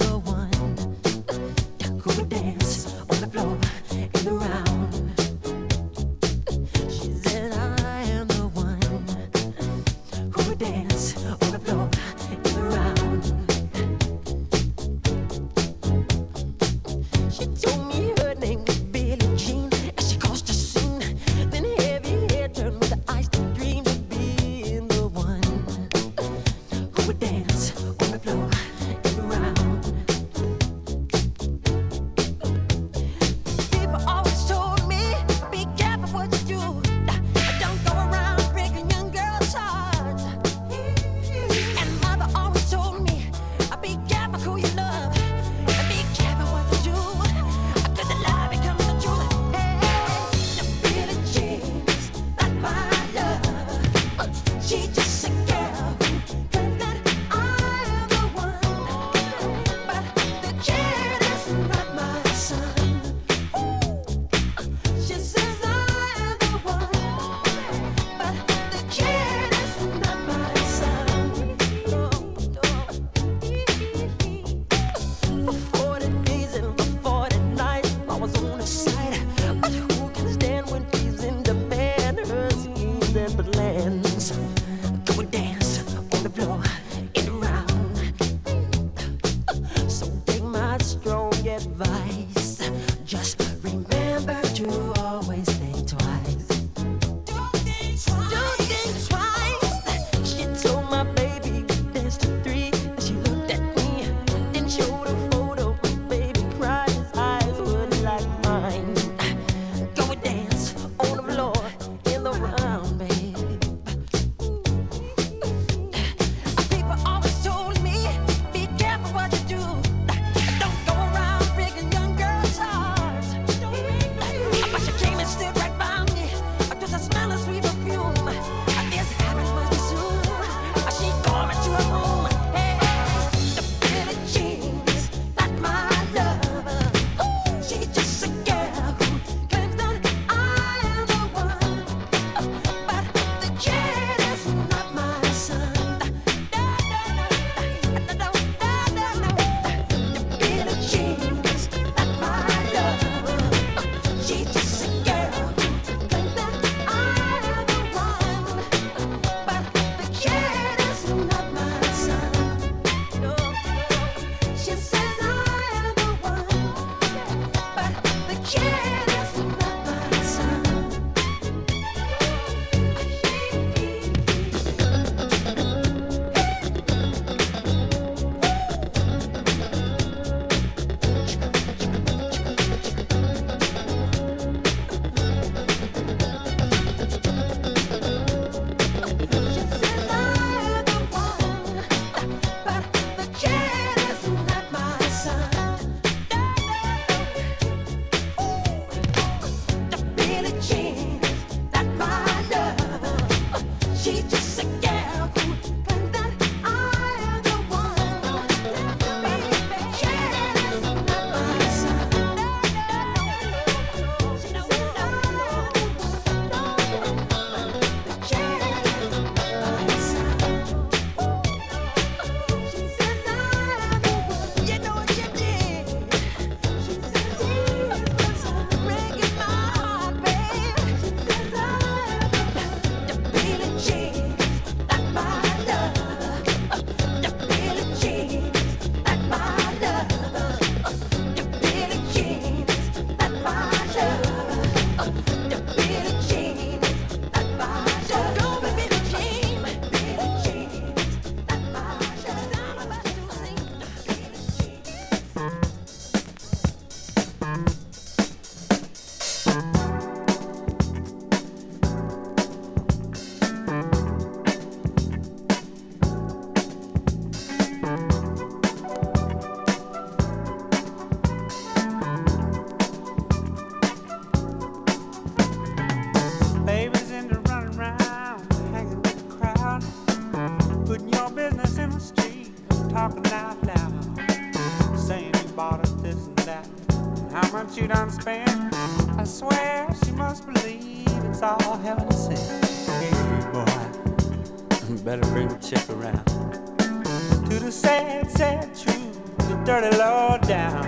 talking out loud, saying you bought us this and that. How much you done spent? I swear she must believe it's all heaven sent. Hey boy, better bring the check around to the sad, sad truth, the dirty low down.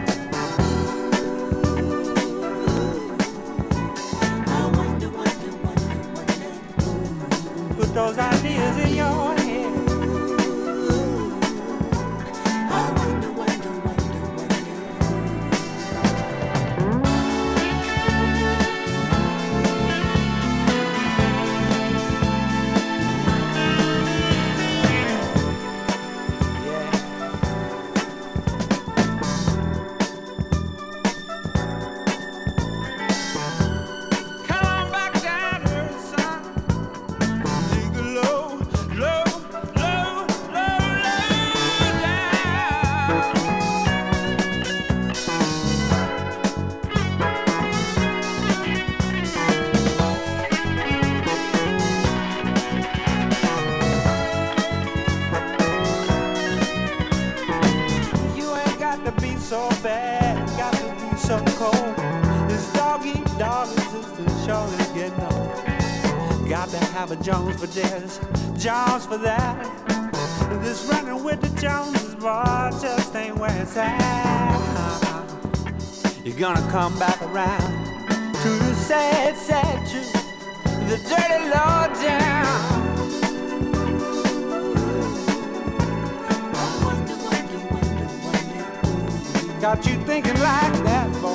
Put those ideas in your head. So bad, got to be so cold. This dog eat dog is the shortest getting old. Got to have a Jones for this, Jones for that. This running with the Joneses, boy, just ain't where it's at. You're gonna come back around to the sad, sad truth, the dirty low down. Got you thinking like that, boy.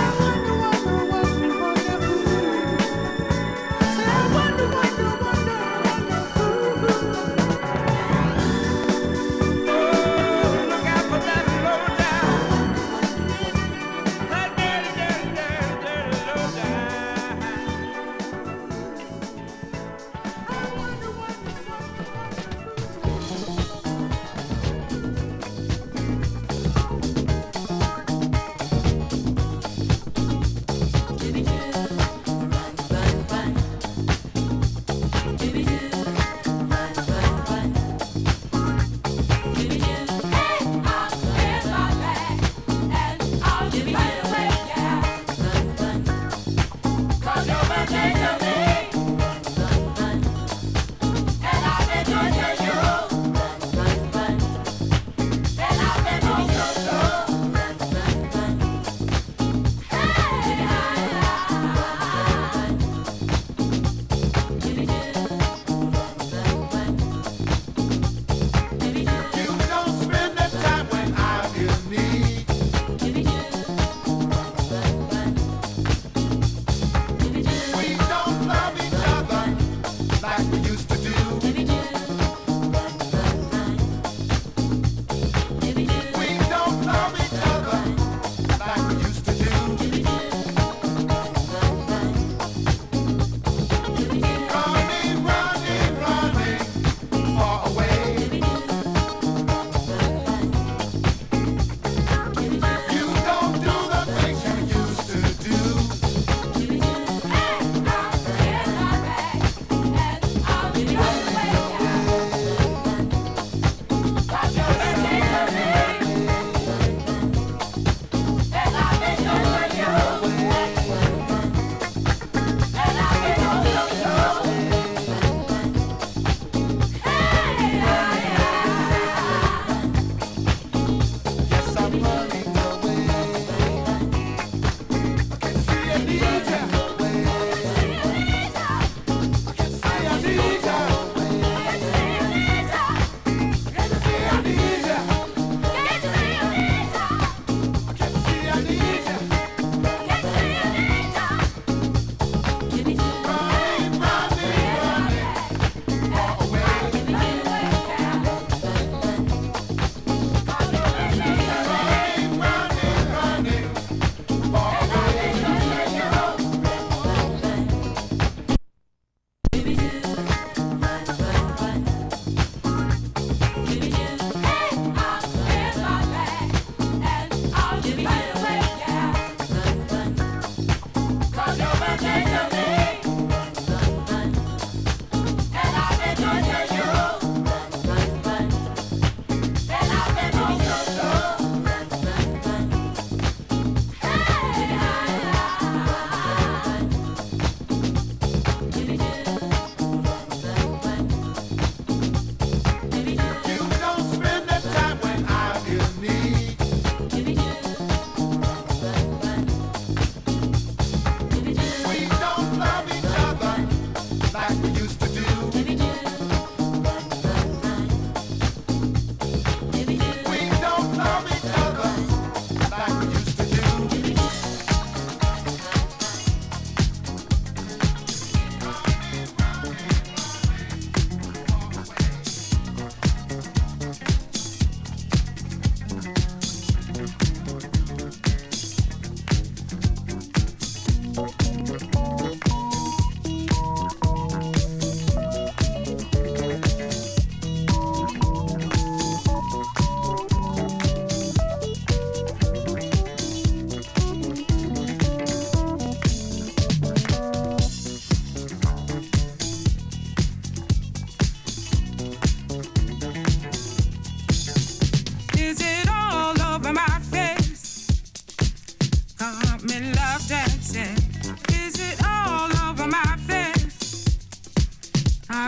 I wonder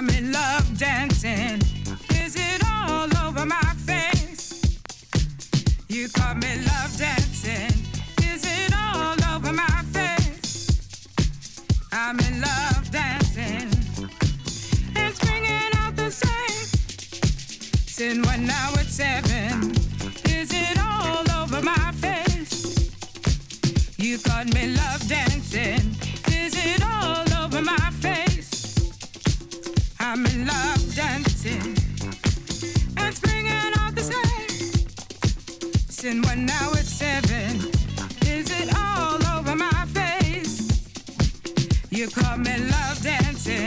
I'm in love dancing. Is it all over my face? You caught me love dancing. Is it all over my face? I'm in love dancing. It's bringing out the same. Since when now it's 7. Is it all over my face? You caught me love dancing. Is it all over my face? I'm in love dancing. It's bringing out the same. Since when now it's 7. Is it all over my face? You caught me love dancing.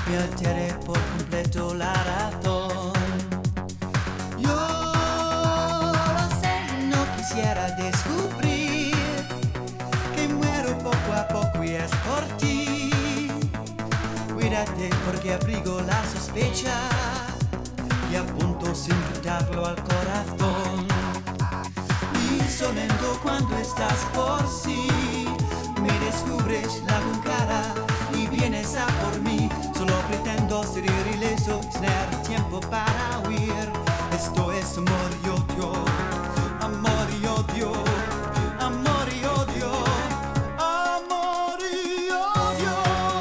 me alteré por completo la razón. Yo lo sé, no quisiera descubrir que muero poco a poco y es por ti. Cuídate porque abrigo la sospecha y apunto sin quitarlo al corazón. Y sonando cuando estás por sí, me descubres la cara y vienes a por mí. Solo pretendo ser ileso y tener tiempo para huir. Esto es amor y odio, amor y odio, amor y odio, amor y odio.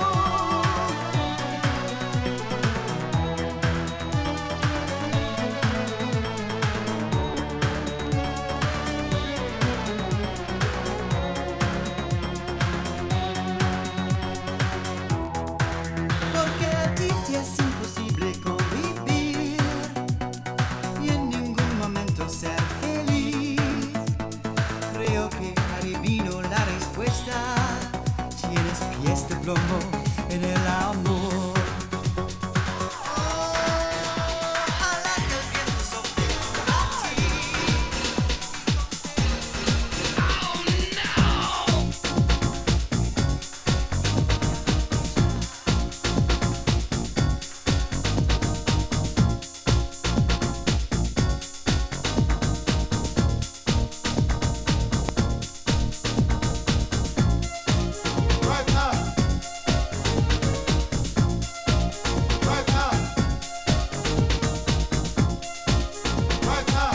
Porque a ti te es imposible convivir y en ningún momento ser feliz. Creo que adivino la respuesta. Tienes pies de plomo en el amor. Ojalá que el viento sople a ti. Oh no. Right now. Right now. Right now.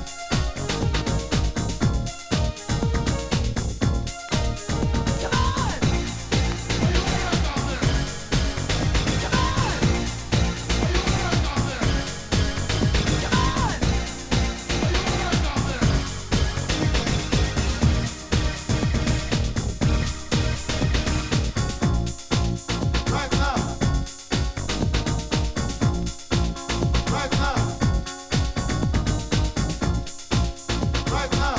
Right now. Right now. Right now.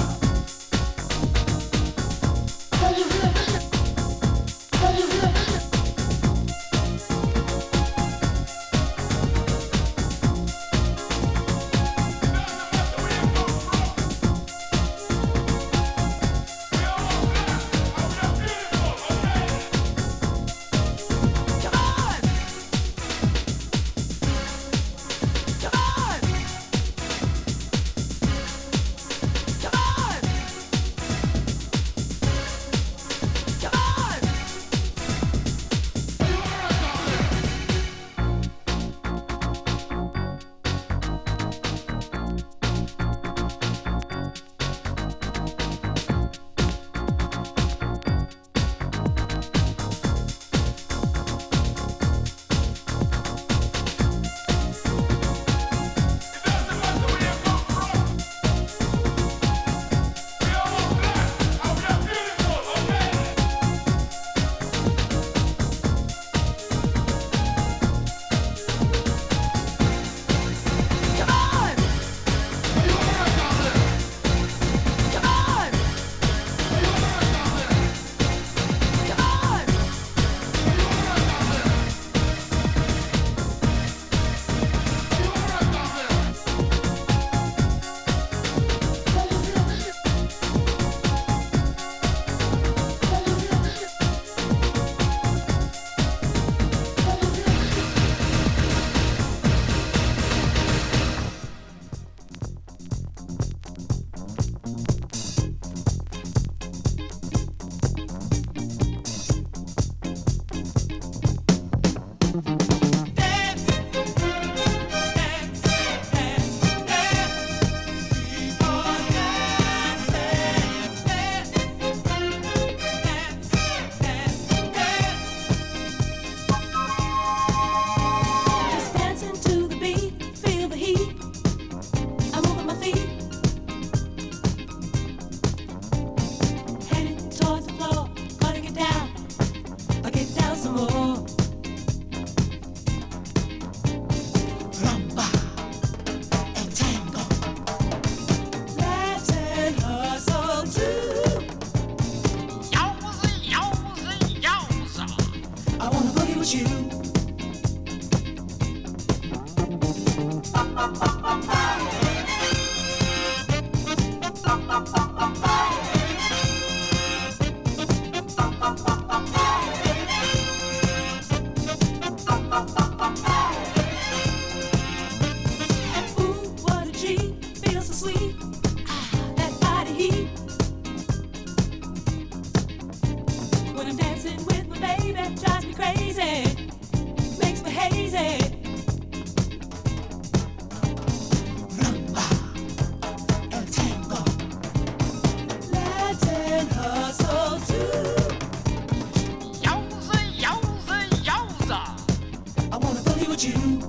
Just dancing to the beat, feel the heat. I'm moving my feet, heading towards the floor, gonna get down. I'll get down some more. Rumba and tango, Latin hustle too. Yowza, yowza, yowza. I wanna boogie with you. want you.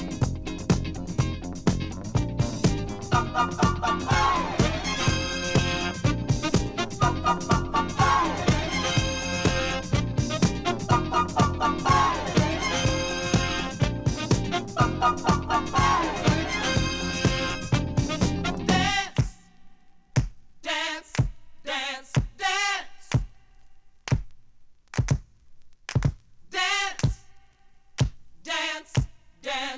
Dance, dance, dance. Dance, dance, dance.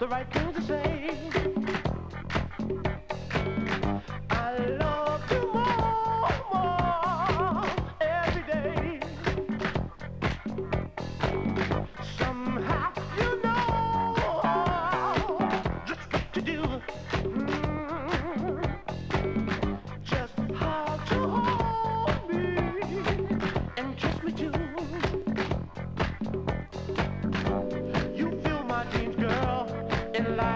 the right thing to say. I love you more every day. Somehow you know just what to do. Just how to hold me and kiss me too. You fill my dreams, girl, in life.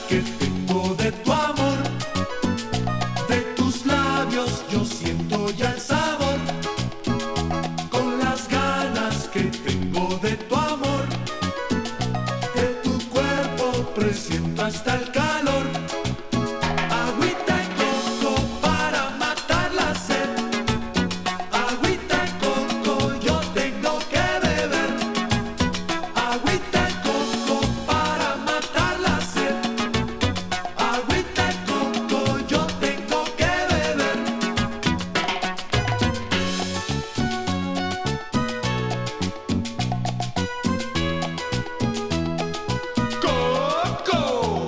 que tengo de tu amor, de tus labios yo siento ya el sabor, con las ganas que tengo de tu amor, de tu cuerpo presiento hasta el calor. Agüita y coco para matar la sed, agüita y coco yo tengo que beber, agüita y coco para matar la sed, agüita y coco yo tengo que beber. Coco.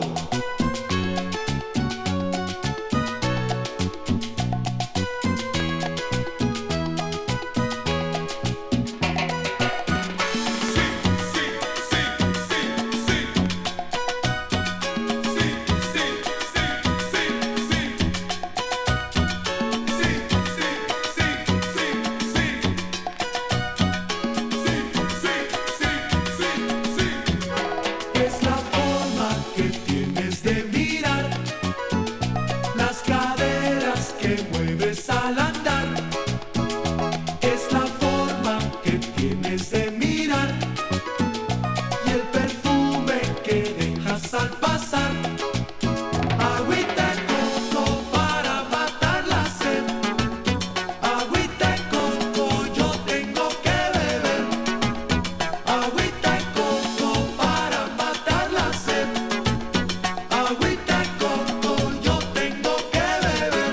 Es la forma que tienes de mirar, las caderas que mueves al andar. Es la forma que tienes de mirar y el perfume que dejas al pasar. Agüita y coco para matar la sed, agüita y coco yo tengo que beber, agüita y coco para matar la sed, agüita y coco yo tengo que beber.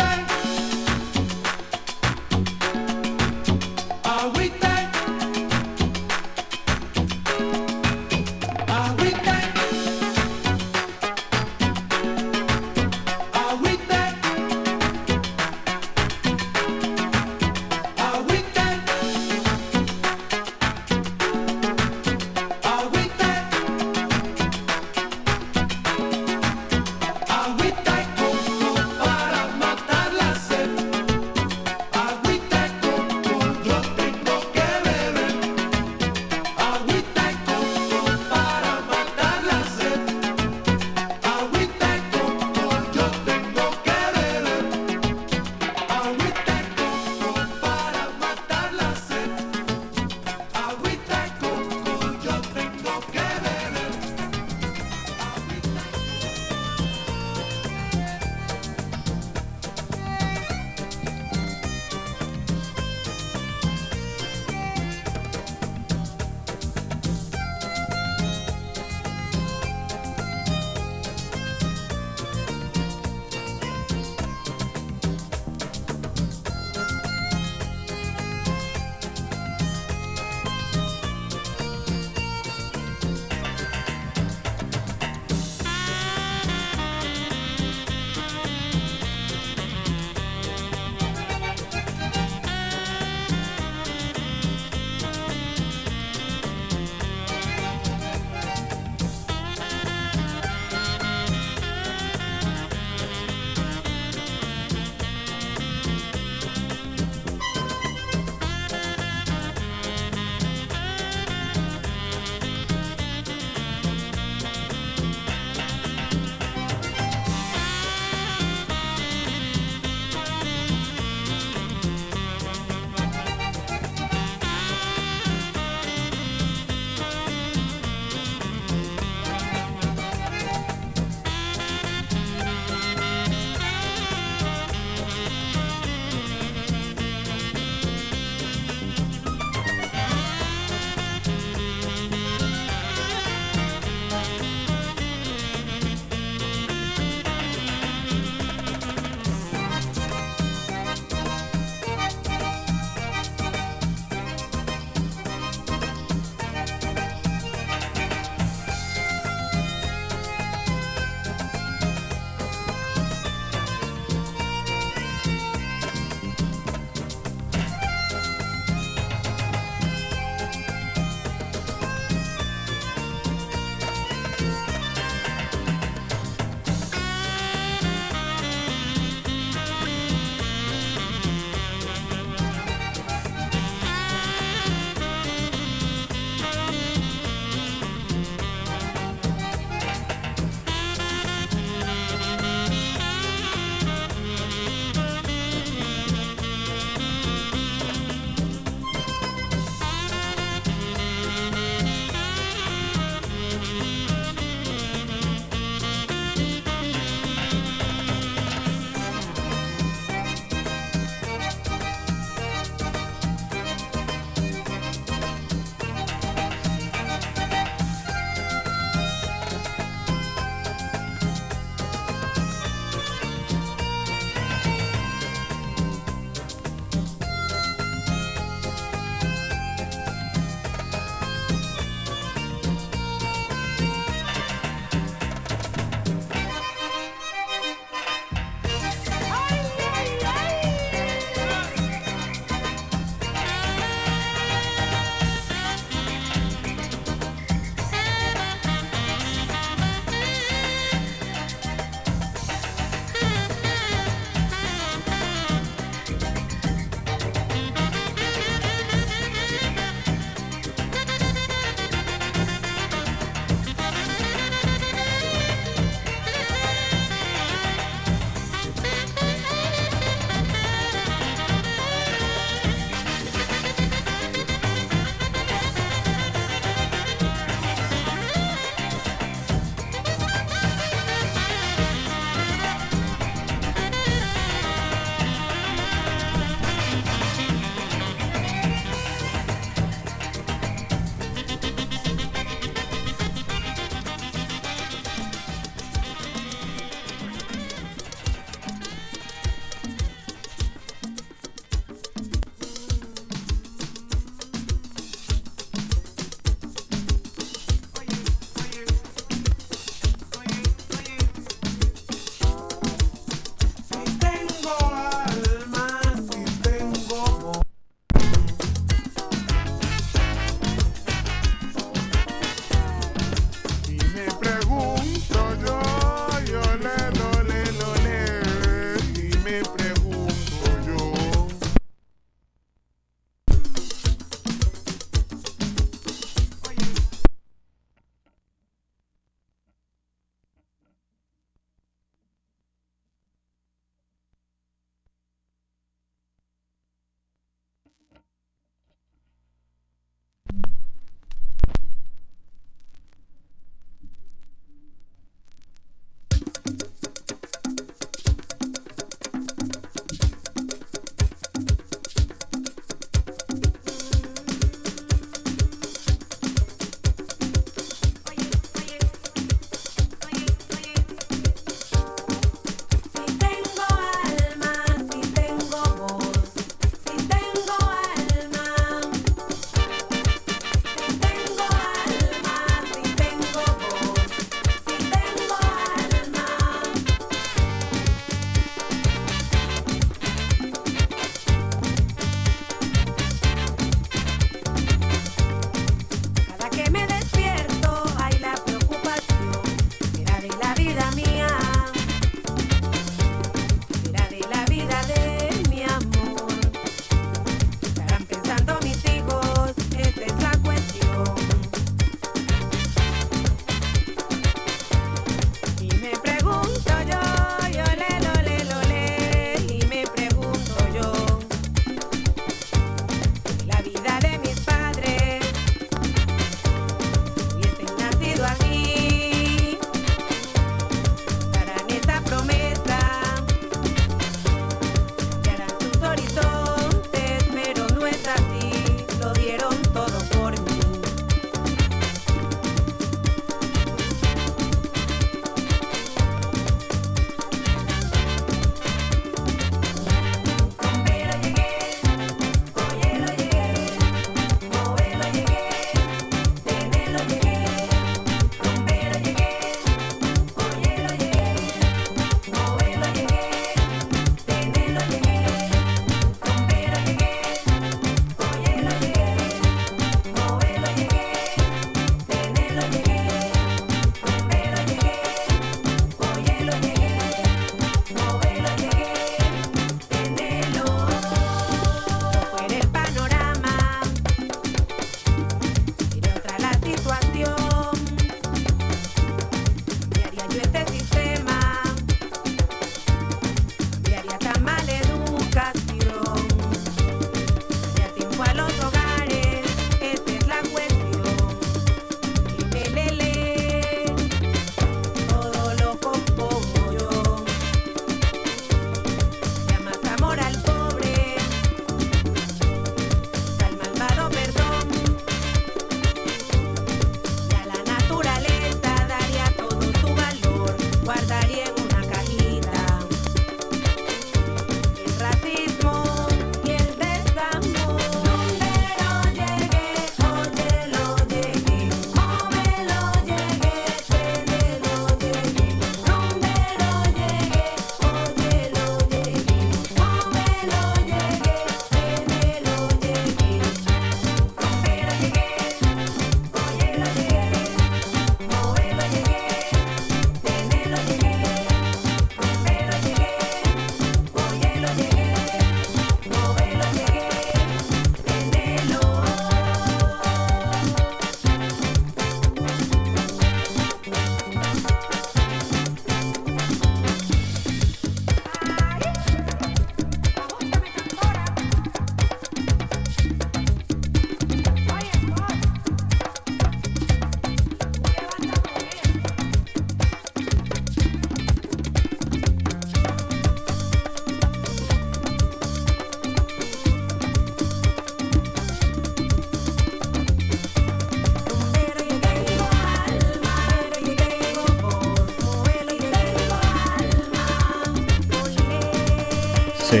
Sí.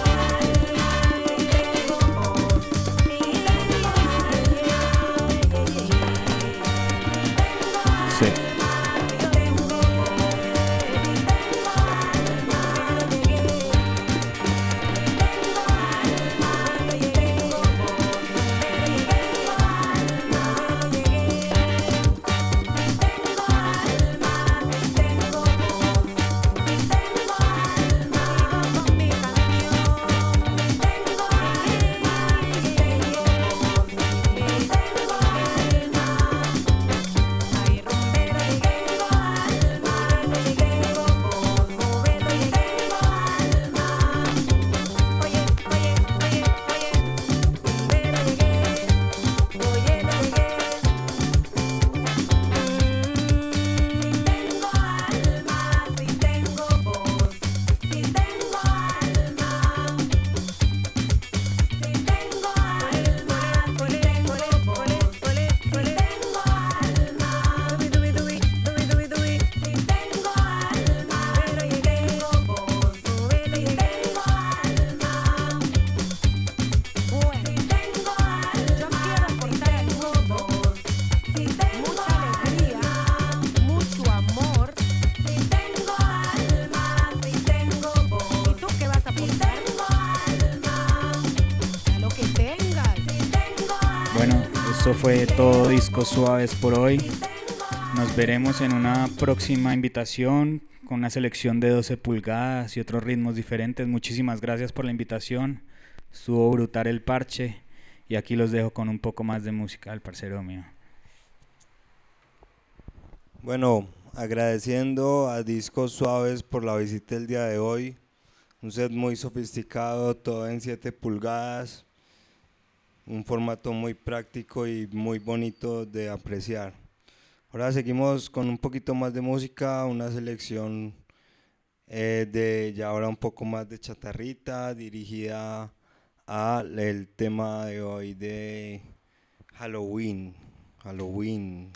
Sí. Bueno, esto fue todo Discos Suaves por hoy. Nos veremos en una próxima invitación con una selección de 12 pulgadas y otros ritmos diferentes. Muchísimas gracias por la invitación. Estuvo brutal el parche y aquí los dejo con un poco más de música del parcero mío. Bueno, agradeciendo a Discos Suaves por la visita el día de hoy. Un set muy sofisticado, todo en 7 pulgadas. Un formato muy práctico y muy bonito de apreciar. Ahora seguimos con un poquito más de música, una selección de ya ahora un poco más de chatarrita, dirigida al tema de hoy de Halloween. Halloween.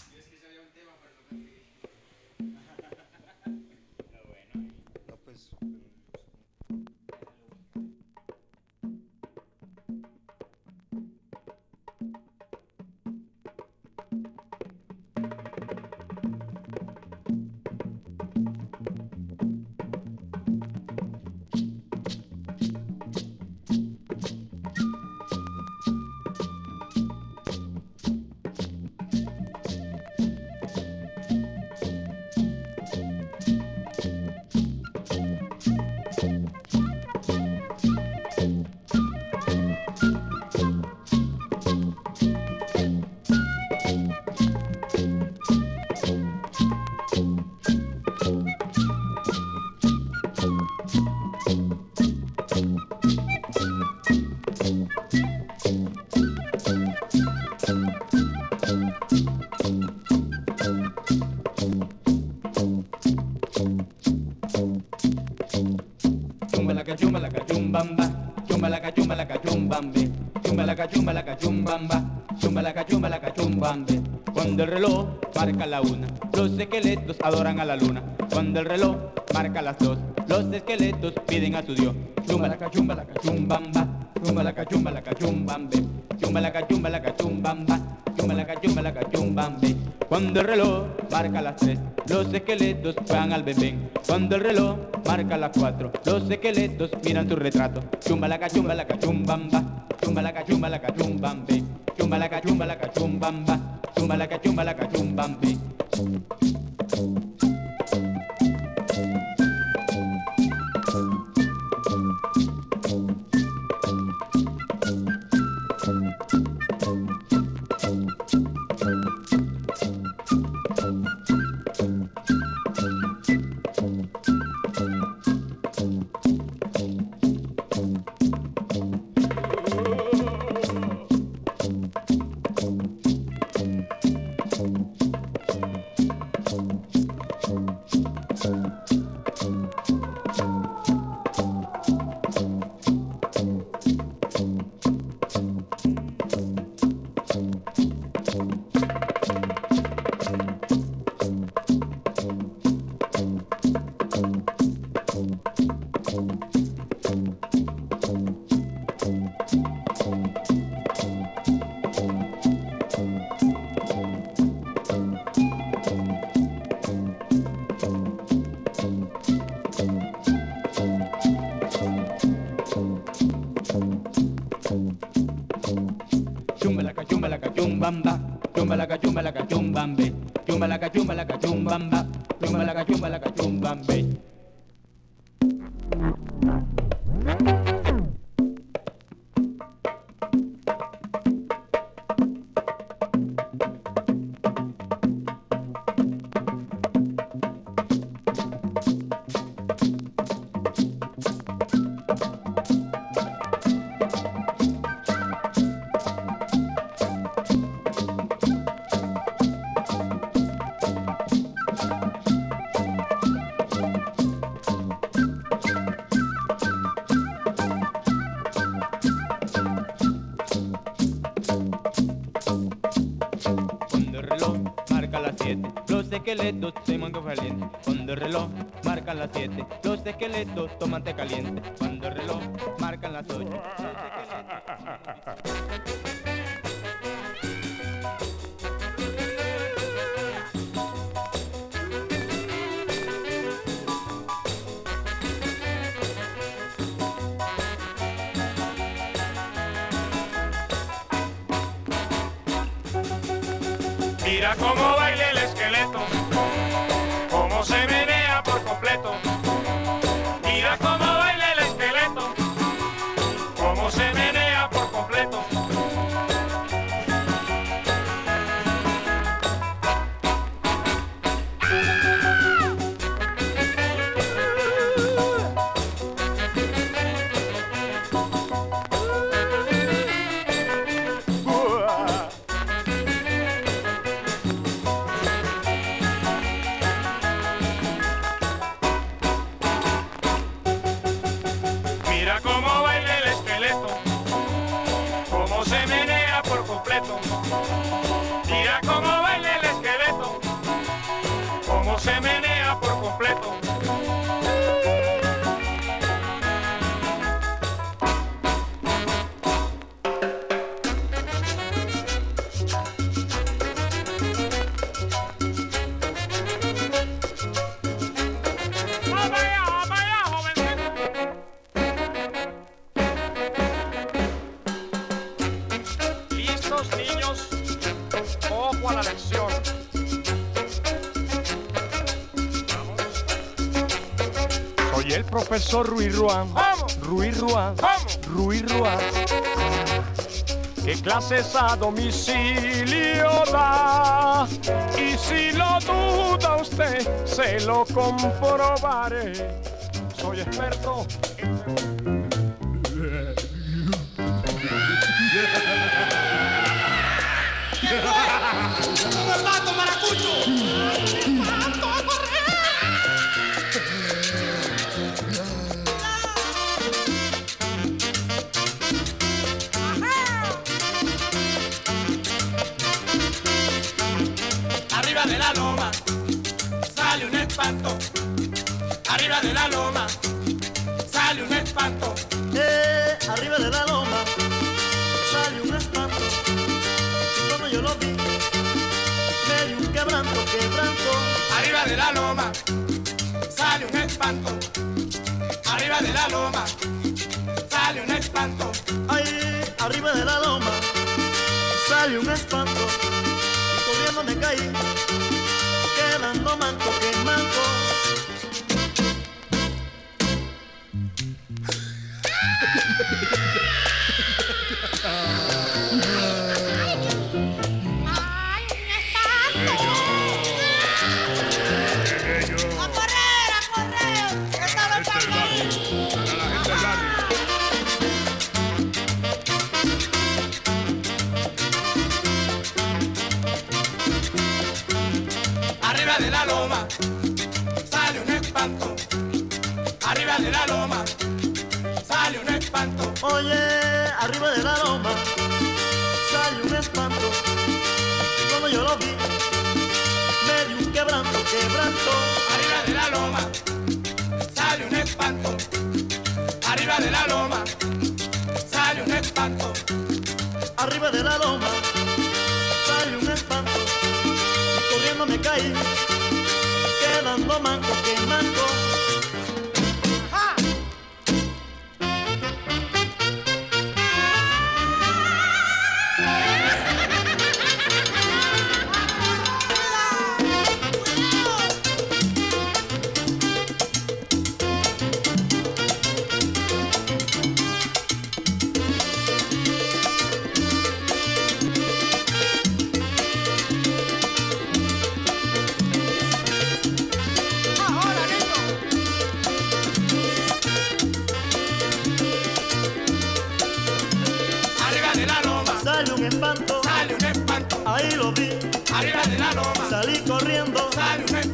No, pues, Chumbalaca, chumbalaca, chumbamba, chumbalaca, chumbalaca, chumbambe, chumbalaca, chumbalaca, chumbamba, chumbalaca, chumbalaca, chumbambe. Cuando el reloj marca la 1, los esqueletos adoran a la luna. Cuando el reloj marca las 2, los esqueletos piden a su dios. Chumbalaca, chumbalaca, chumbamba, chumbalaca, chumbalaca, chumbambe, chumbalaca, chumbalaca, chumbamba, chumbalaca, chumbalaca, chumbambe. Cuando el reloj marca las 3, los esqueletos van al bebé. Cuando el reloj marca las 4, los esqueletos miran tu retrato. Chumbalaca, chumbalaca, chumbamba, chumbalaca, chumbalaca, chumbambe, chumbalaca, chumbalaca, chumbamba, chumbalaca, chumbalaca, chumbambe. cachumbamba, chumbalaca, chumbalaca, chumbambe, chumbalaca, chumbalaca, chumbamba, chumbalaca, chumbalaca, chumbambe. Esqueletos se mangan caliente. Cuando el reloj marca las 7, los esqueletos toman té caliente. Cuando el reloj marca las 8, los Mira cómo baila el esqueleto, cómo se menea por completo. Mira cómo baila el esqueleto, cómo se menea por completo. Mira cómo baila el esqueleto, cómo se menea por completo. Mira cómo baila el esqueleto, cómo se menea por completo. Listos, niños, ojo a la lección. Vamos. Soy el profesor Ruiz Ruán. Ruiz Ruán. Ruiz Ruán. ¿Qué clases a domicilio da? Y si lo duda usted, se lo comprobaré. Soy experto en... ¡Me mato, maracucho! ¡Me mato, a correr! Arriba de la loma sale un espanto. Arriba de la loma sale un espanto. Arriba de la loma sale un espanto. Y cuando yo lo vi, me dio un quebranto. Arriba de la loma sale un espanto. Arriba de la loma sale un espanto. Ay, arriba de la loma sale un espanto. Y corriendo me caí, quedando manco que manco. Arriba de la loma sale un espanto. Arriba de la loma sale un espanto. Oye, arriba de la loma sale un espanto. Y cuando yo lo vi, me dio un quebranto. Arriba de la loma sale un espanto. Arriba de la loma sale un espanto. Arriba de la loma sale un espanto. Y corriendo me caí, quedando manco que manco.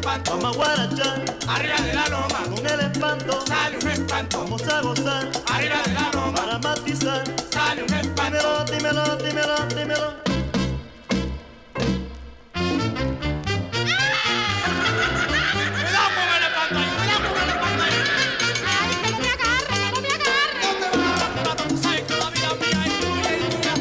espanto. Vamos a guarachar Arriba de la loma. con el espanto. Sale un espanto. Vamos a gozar Arriba de la loma. para matizar. Sale un espanto. Dímelo, dímelo, dímelo, dímelo. Cuidado con el espanto ahí, cuidado con el espanto ahí. Ay, que no me agarre, que no me agarre. ¿Dónde va el espanto? Tú sabes que la vida mía es tuya y tuya.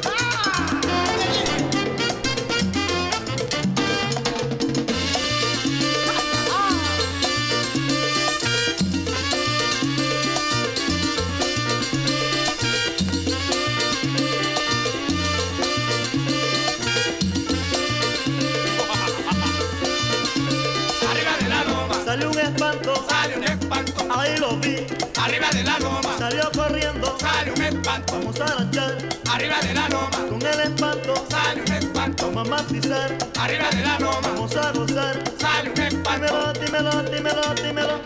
Arriba de la loma. Salió un espanto. Sale un espanto. Ahí lo vi. Arriba de la loma. Salió corriendo. Sale un espanto. Vamos a arranchar Arriba de la loma. con el espanto. Sale un espanto. Vamos a matizar. Arriba de la loma. Vamos a gozar. Sale un espanto. Dímelo, dímelo, dímelo, dímelo.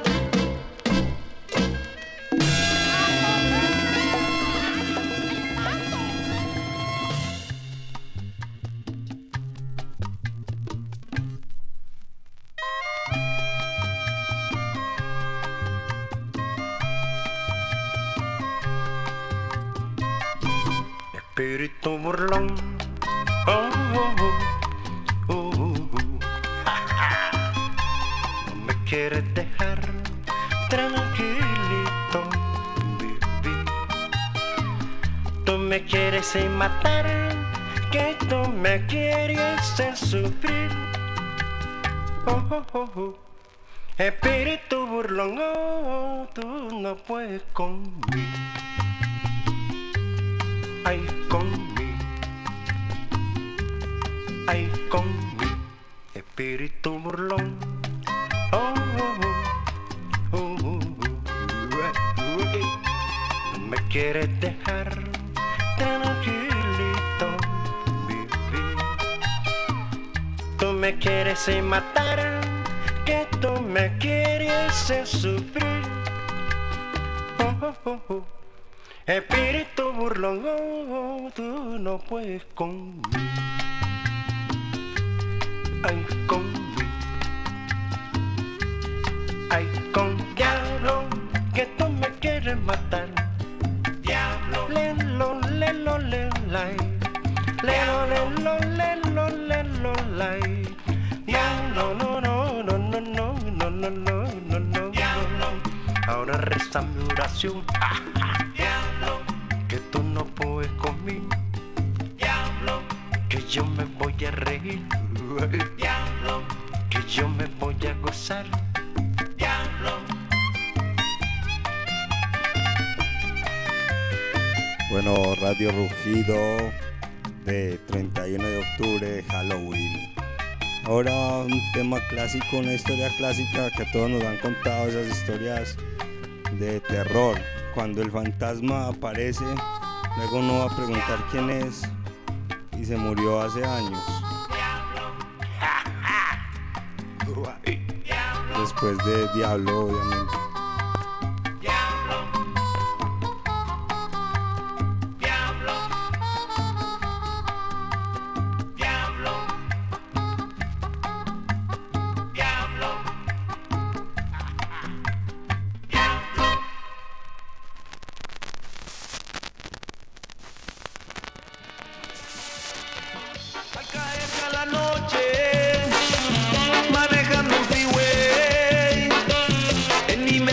Espíritu burlón, oh, oh, ja, ja. No me quieres dejar tranquilito vivir. Tú me quieres matar, que tú me quieres hacer sufrir. Oh, oh, oh, oh. Espíritu burlón, oh, tú no puedes conmigo. Ay, conmigo, ay, conmigo, espíritu burlón. Oh, oh, oh, oh, no me quieres dejar tranquilito vivir. Tú me quieres matar, que tú me quieres hacer sufrir. Oh, oh, oh, oh. Espíritu burlón, oh, tú no puedes conmigo. Ay, conmigo. Ay, con diablo, que tú me quieres matar. Diablo, lelo, lelo, lelay. Lelo, lelo, lelo, lelo, lay. Diablo, no, no, no, no, no, no, no, no, no, no. Diablo, ahora reza mi oración. Que tú no puedes conmigo. Diablo, que yo me voy a reír. Diablo, que yo me voy a gozar. Diablo. Bueno, Radio Rugido de 31 de octubre, Halloween. Ahora un tema clásico, una historia clásica que todos nos han contado, esas historias de terror. Cuando el fantasma aparece, luego uno va a preguntar quién es y se murió hace años. Después de Diablo, obviamente. La noche manejando un freeway, en mi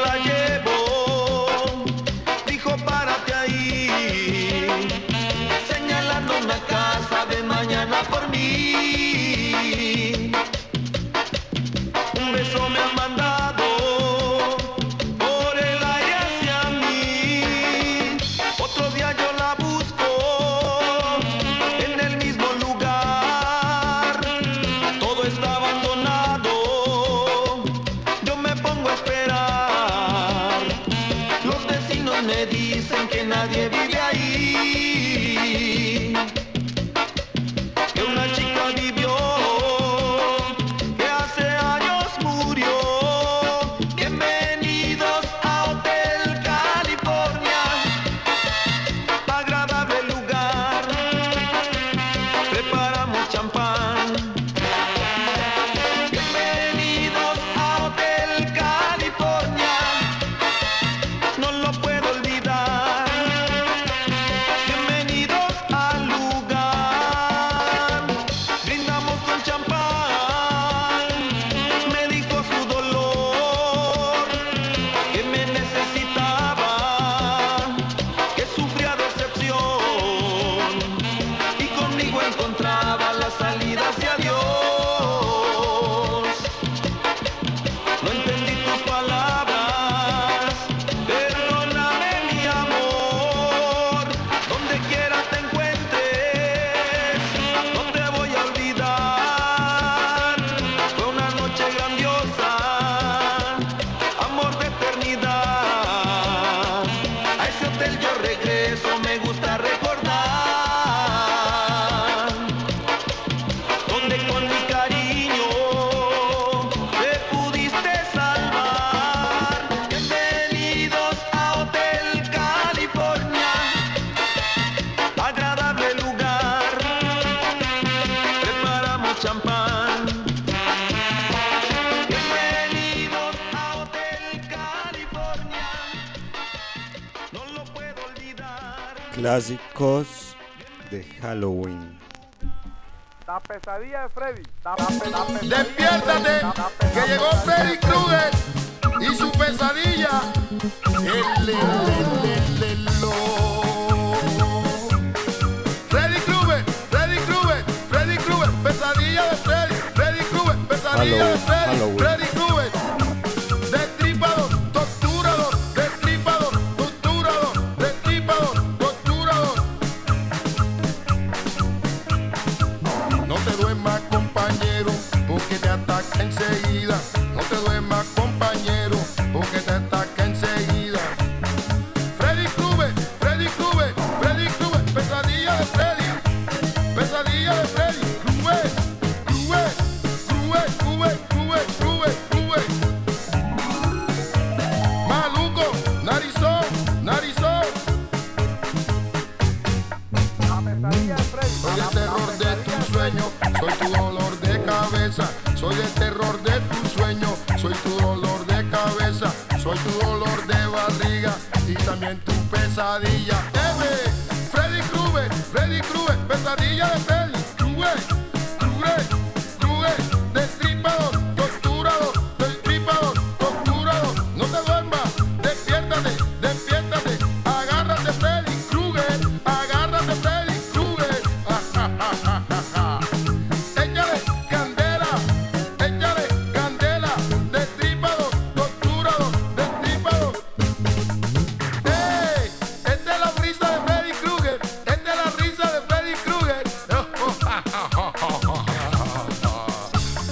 la llevo, dijo párate ahí, señalando una casa de mañana por mí. Un beso me han mandado por el aire hacia mí, otro día yo la busco en el mismo lugar, todo está abandonado, yo me pongo a esperar, los vecinos me dicen que nadie vive ahí, que una chica vivió, que hace años murió. Bienvenidos a Hotel California, agradable lugar, preparamos champán. Bienvenidos a Hotel California, no lo puedo olvidar. Bienvenidos al lugar, brindamos con champán. Me dijo su dolor, que me necesitaba, que sufría decepción y conmigo encontraba la salida hacia Dios. No entendí tus palabras, perdóname mi amor, donde quiera te encuentres, no te voy a olvidar. Fue una noche grandiosa, amor de eternidad. A ese hotel yo regreso, me gusta recordar, donde con mi cariño te pudiste salvar. Bienvenidos a Hotel California, agradable lugar, preparamos champán. Bienvenidos a Hotel California, no lo puedo olvidar. Clásicos de Halloween. La pesadilla de Freddy. Despiértate, que llegó Freddy Krueger y su pesadilla. Freddy Krueger, Freddy Krueger, Freddy Krueger, pesadilla de Freddy, Freddy Krueger, pesadilla de Freddy, Halloween. Freddy Krueger. Destripador, torturador, destripador, torturador, destripador, torturador. No te duermas, compañero, porque te ataca enseguida. No te duermas, compañero, porque te ataca enseguida. Freddy Krueger, Freddy Krueger, Freddy Krueger, pesadilla de Freddy, pesadilla de Freddy, Krueger, Krueger, Krueger, Krueger, Krueger, Krueger, Krueger. Maluco, narizón, narizón. Soy el terror de tu sueño, soy tu dolor de cabeza. Soy el terror de tu sueño, soy tu dolor de cabeza. Soy tu dolor de barriga y también tu pesadilla. Freddy Krueger, Freddy Krueger, pesadilla de Freddy Krueger, Krueger, Krueger, destripador, torturador, destripador, torturador. No te duermas, despiértate, despiértate. Agárrate Freddy Krueger, agárrate Freddy Krueger. Échale candela, destripador, torturador, destripador. Esta es la risa de Freddy Krueger, esta es la risa de Freddy Krueger.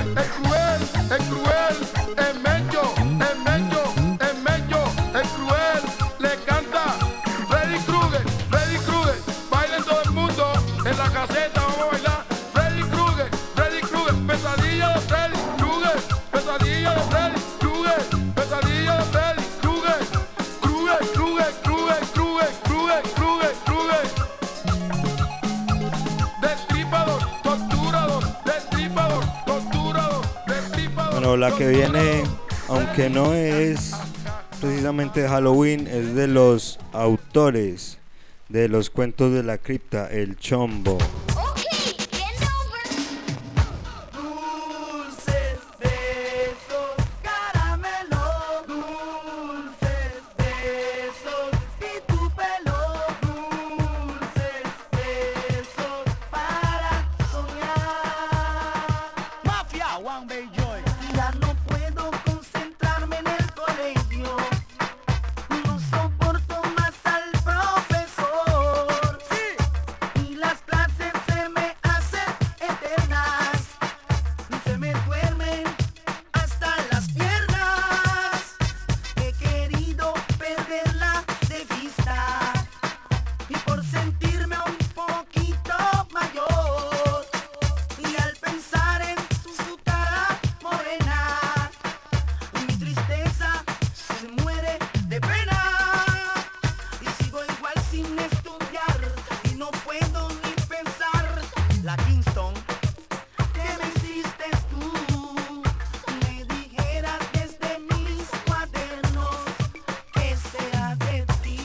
es cruel, es cruel, es mello, es mello, es mello, es cruel, le canta Freddy Krueger, baila en todo el mundo, en la caseta vamos a bailar, Freddy Krueger, pesadilla de Freddy Krueger, pesadilla de Freddy Krueger, pesadilla de Freddy Krueger, Krueger, Krueger, Krueger, Krueger, Krueger, Krueger, Krueger. Destripador, torturador, destripador, torturador, destripador. Bueno, la que viene, aunque no es precisamente de Halloween, es de los autores de los cuentos de la cripta, el Chombo. Dulces besos, caramelo, dulces besos y tu pelo, dulces besos para soñar. Mafia, One Bay Joy. Ya no puedo concentrarme en el colegio, no soporto más al profesor. Sí. Y las clases se me hacen eternas, se me duermen hasta las piernas. He querido perderla de vista y por sentirme un poquito mayor y al pensar en su cara morena, mi tristeza se muere de pena y sigo igual sin estudiar y no puedo ni pensar. La Kingston, ¿qué me hiciste tú? Me dijeras desde mis cuadernos, ¿qué será de ti?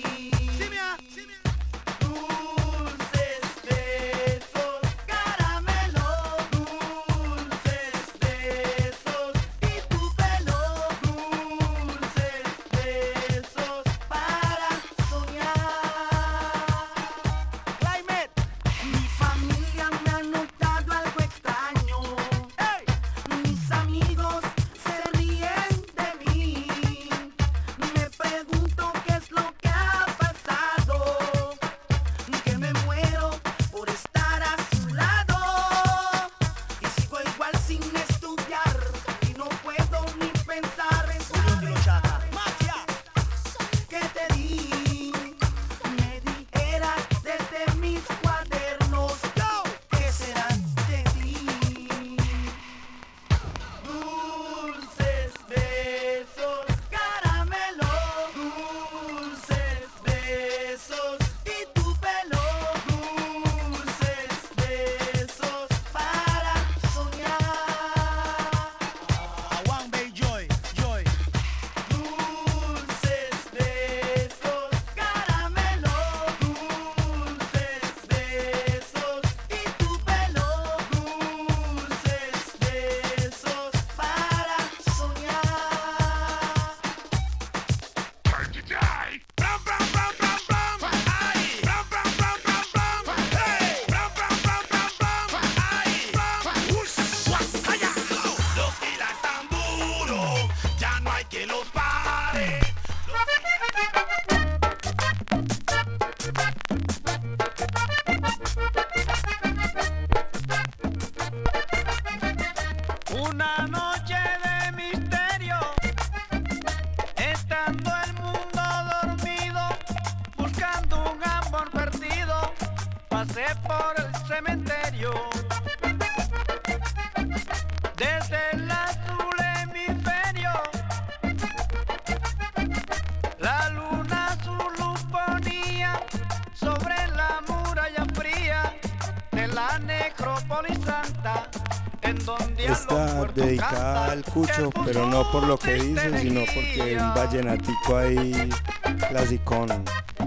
Dulces besos, caramelo, dulces besos y tu pelo, dulces besos para soñar. Climate. Mi familia me ha notado algo extraño. Mis amigos se ríen de mí. Me pregunto qué es lo que ha pasado, que me muero por estar a su lado y sigo igual sin estudiar y no puedo ni pensar en Mafia, ¿qué te di? Me dijeras desde mis cuadernos, ¿qué será de ti? Dulces besos, caramelo, dulces besos y tu pelo, dulces besos para soñar. One Bay Joy, Joy. Dulces besos, caramelo, dulces besos y tu pelo, dulces besos para soñar. Los gilas tan duros, ya no hay quien los pare. Una noche de misterio, estando el mundo dormido, buscando un amor perdido, pasé por el cementerio. Desde el azul hemisferio, la luna su luz ponía sobre la muralla fría de la necrópolis santa, en donde a los Está muertos dedicada canta al Cucho, pero no por lo que dice, sino porque es un vallenatico ahí clasicón.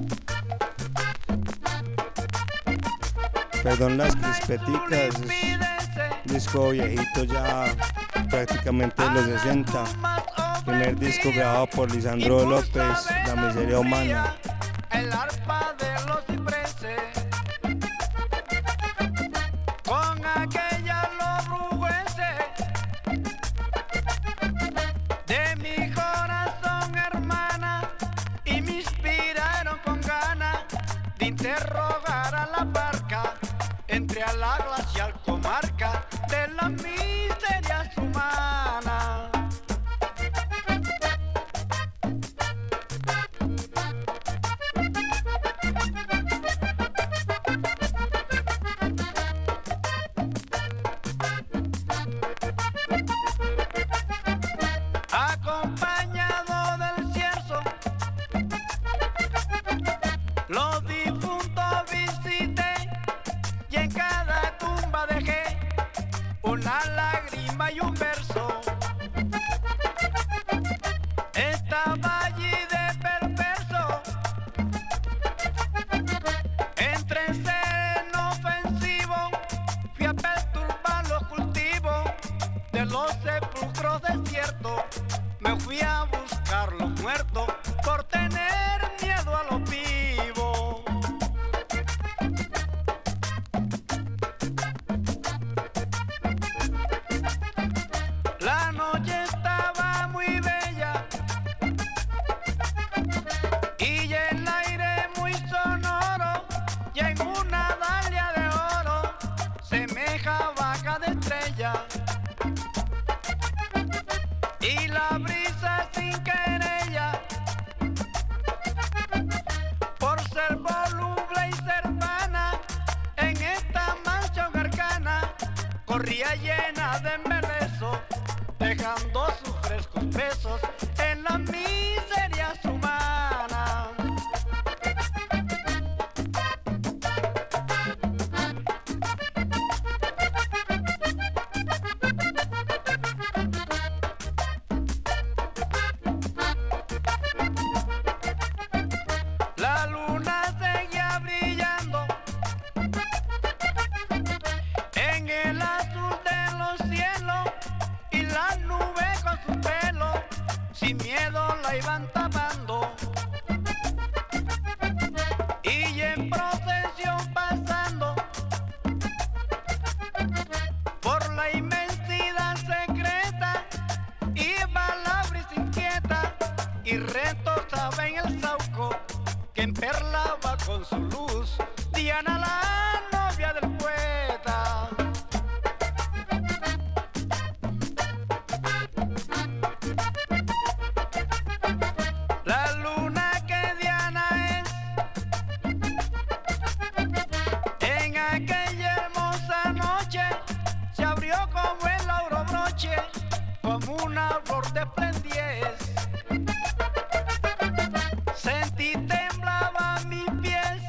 Perdón las crispeticas, es disco viejito ya prácticamente de los 60. Primer disco grabado por Lisandro López, La Miseria Humana. el arpa de los cipreses, con aquella lobruguese de mi corazón, hermana, y me inspiraron con ganas de interrogar a la barca entre a la glacial comarca de la miseria hay un verso. Estaba allí de perverso, entre ser inofensivo, fui a perturbar los cultivos de los sepulcros desiertos. Me fui a buscar los muertos por tener miedo a los vivos. La noche estaba muy bella y el aire muy sonoro, y en una dalia de oro semejaba cada estrella. Y la brisa sin querella, por ser voluble y cercana, en esta mansión arcana, corría llena de embeleso, dejando sus frescos besos en las miserias humanas. La luna seguía brillando en el azul de los cielos, y las nubes con sus pelos sin miedo la iban tapando. Y en procesión pasando por la inmensidad secreta, iba la brisa inquieta y retosaba en el sauco que emperlaba con su luz Diana, la novia del poeta. La luna que Diana es, en aquella hermosa noche, se abrió como el lauro broche, como una flor de esplendiez. Sentí temblaban mis pies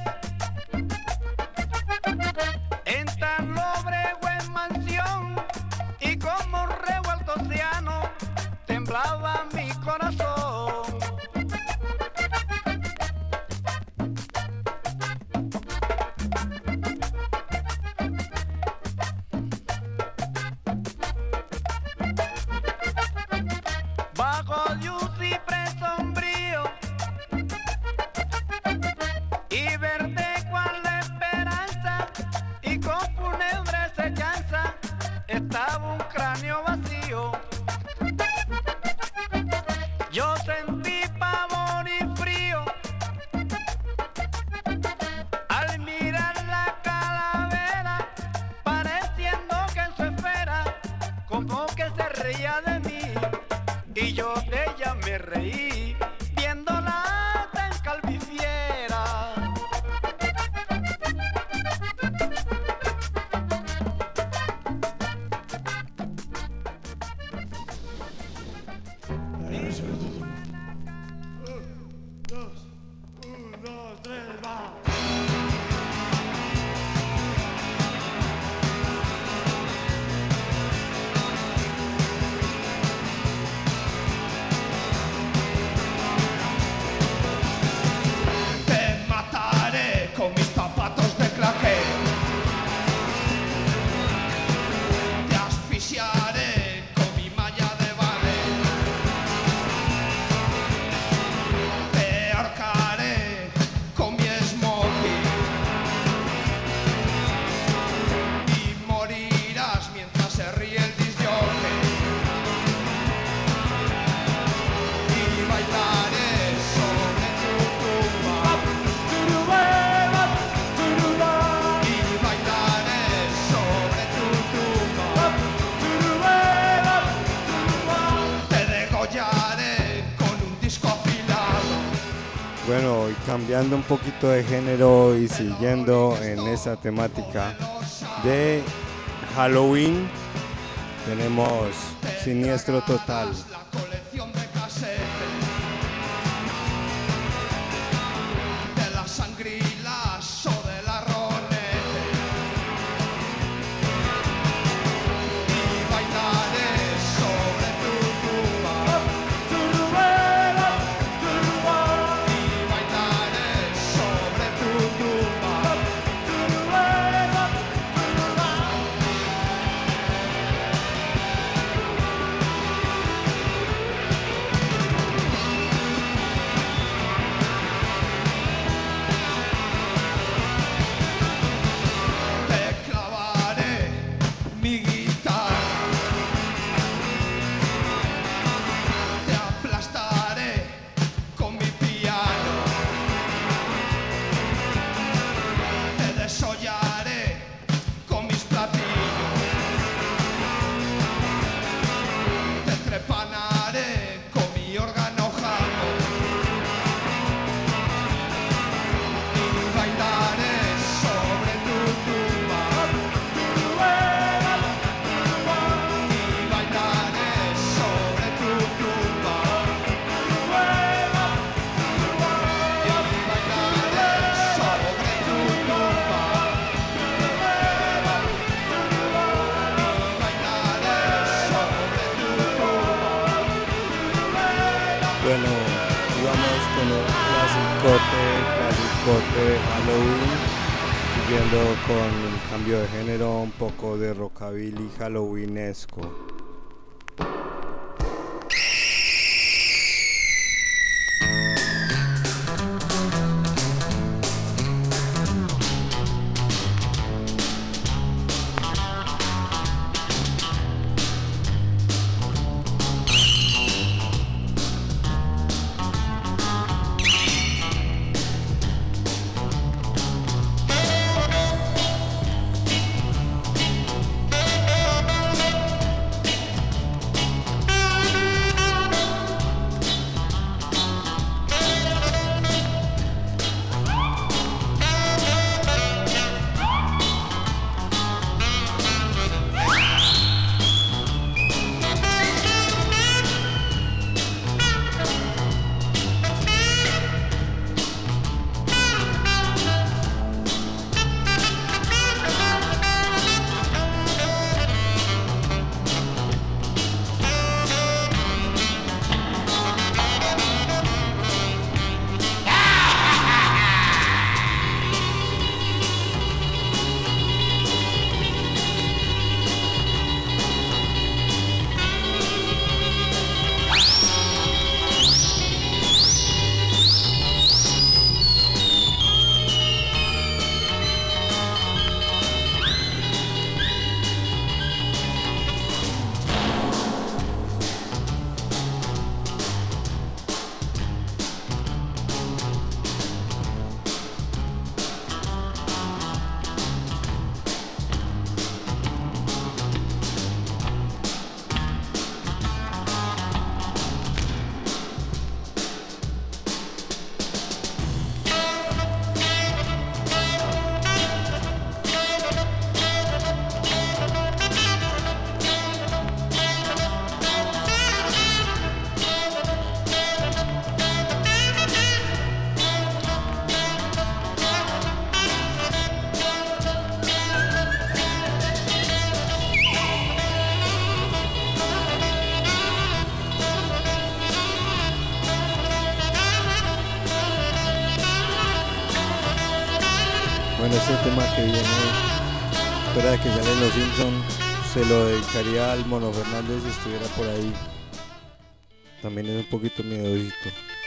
en tan lóbrega mansión, y como un revuelto océano temblaba mi corazón. Bajo de un ciprés sombrío y verde cual la esperanza, y con fúnebre sechanza, estaba un cráneo vacío. Yo sentí pavor y frío al mirar la calavera, pareciendo que en su esfera como que se reía de mí, y yo de ella me reí, viéndola tan calvifiera. Te mataré con mis zapatos de claqué, te asfixiaré con mi malla de ballet, te ahorcaré con mi smoking y morirás mientras se ríe el disc jockey, y bailaré sobre tu tumba, y bailaré sobre tu tumba, te degollaré con un disco afilado. Bueno, y cambiando un poquito de género y siguiendo en esa temática de Halloween, tenemos Siniestro Total. Colección de casetes de la Sangrilas o de la Ronete, y bailaré mi guitarra. Te aplastaré con mi piano. Te desollaré con mis platillos. Te trepanaré con mi órgano jambo. Y bailaré sobre tu tumba. Y bailaré sobre tu tumba. Y bailaré sobre tu tumba. Y bailaré sobre tu tumba. Bueno, íbamos con un clasicote de Halloween, siguiendo con el cambio de género, un poco de rockabilly halloweenesco. Bueno, este tema que viene, fuera de que salen los Simpsons, se lo dedicaría al Mono Fernández si estuviera por ahí. También es un poquito miedosito.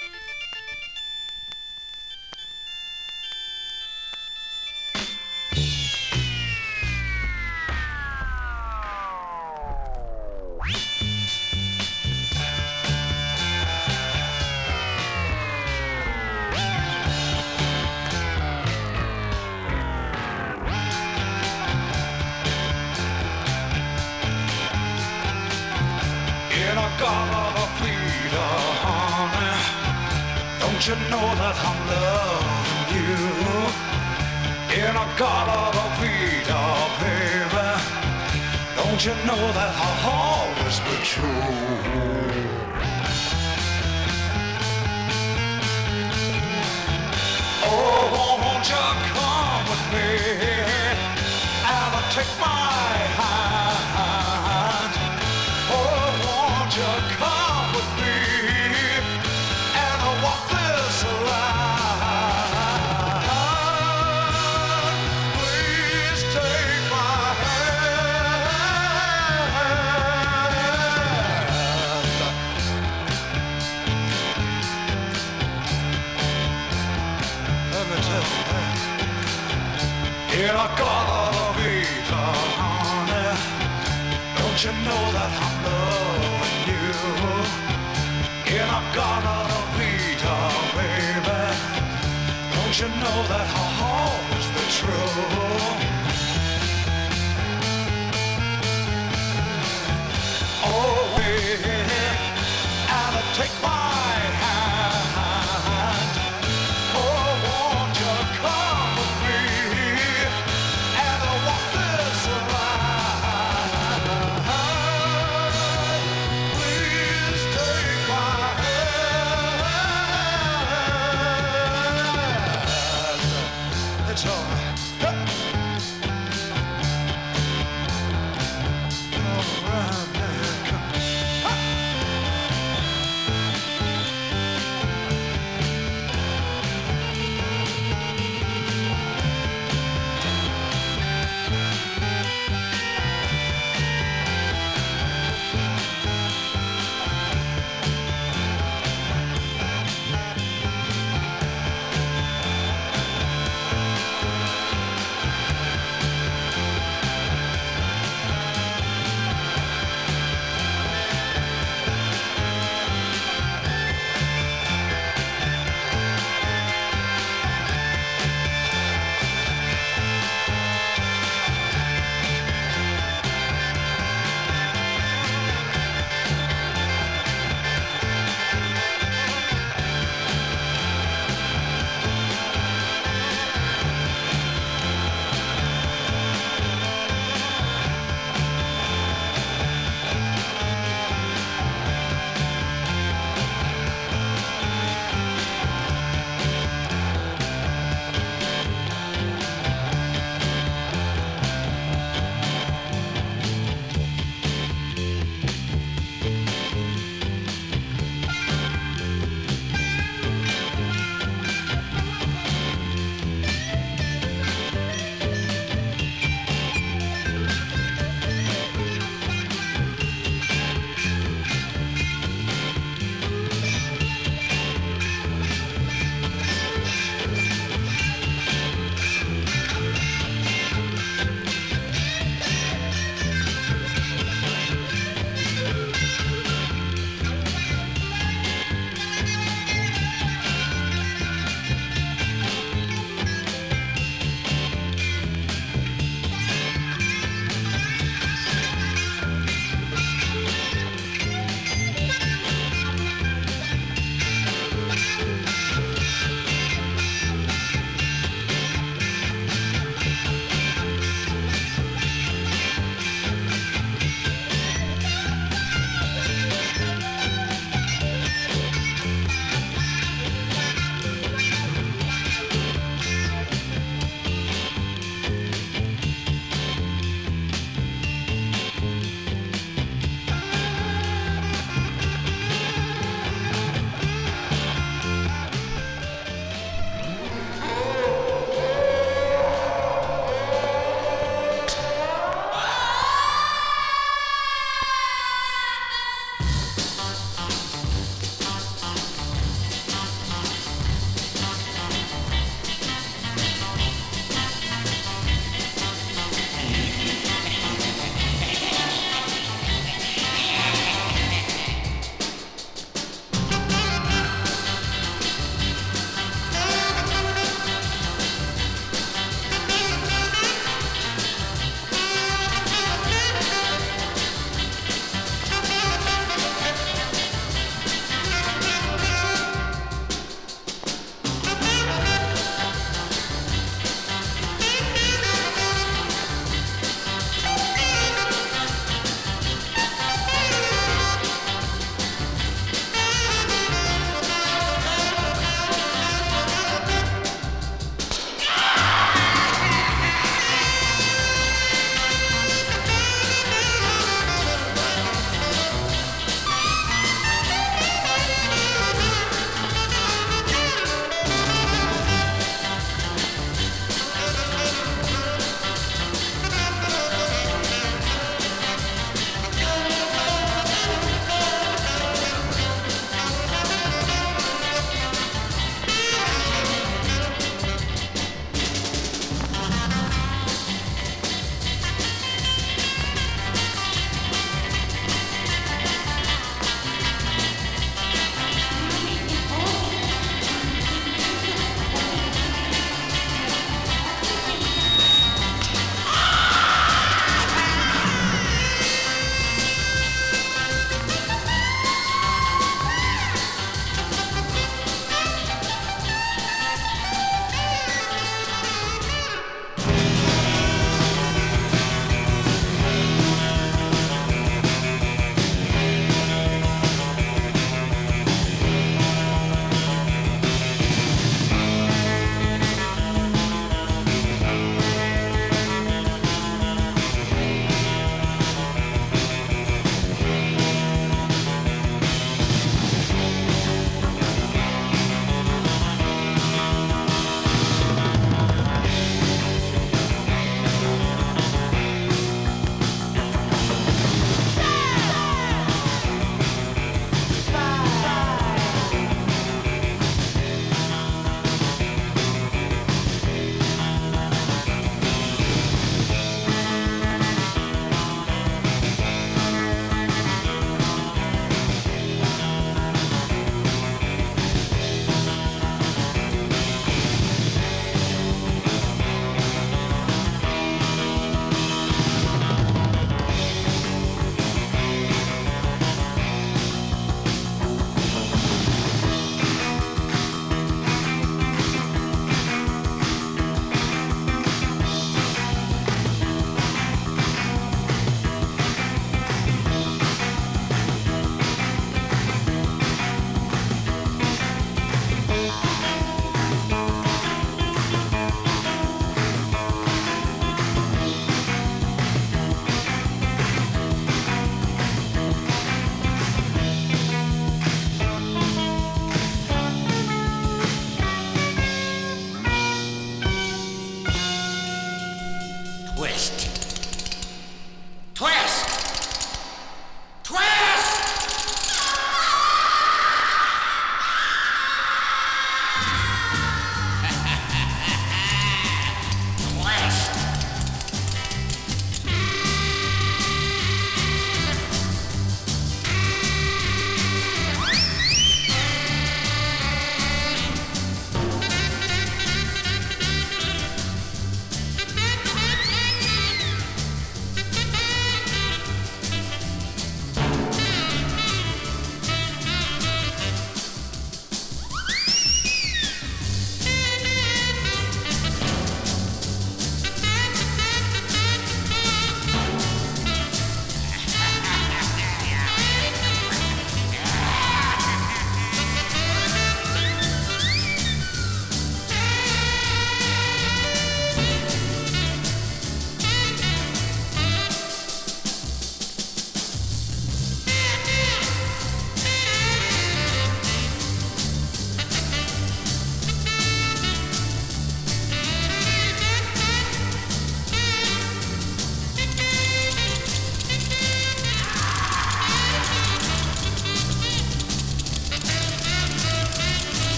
In a garden of freedom, honey, don't you know that I'm loving you? In a garden of freedom, baby, don't you know that I'll always be true? Oh, won't you come with me and take my hand? Oh, won't you come with me and walk this line? Please take my hand. Let me tell you, in a garden of Eden, Don't you know that I'm loving you? And I'm gonna be your baby. Don't you know that I'll always be true? Oh, yeah, and take my hand. Oh, won't you come with me and walk this line? Please take my hand. It's all right.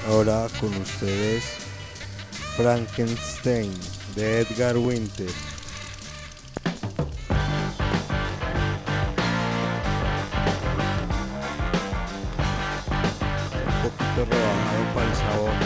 Ahora con ustedes Frankenstein de Edgar Winter. Un poquito rebajado para el sabor.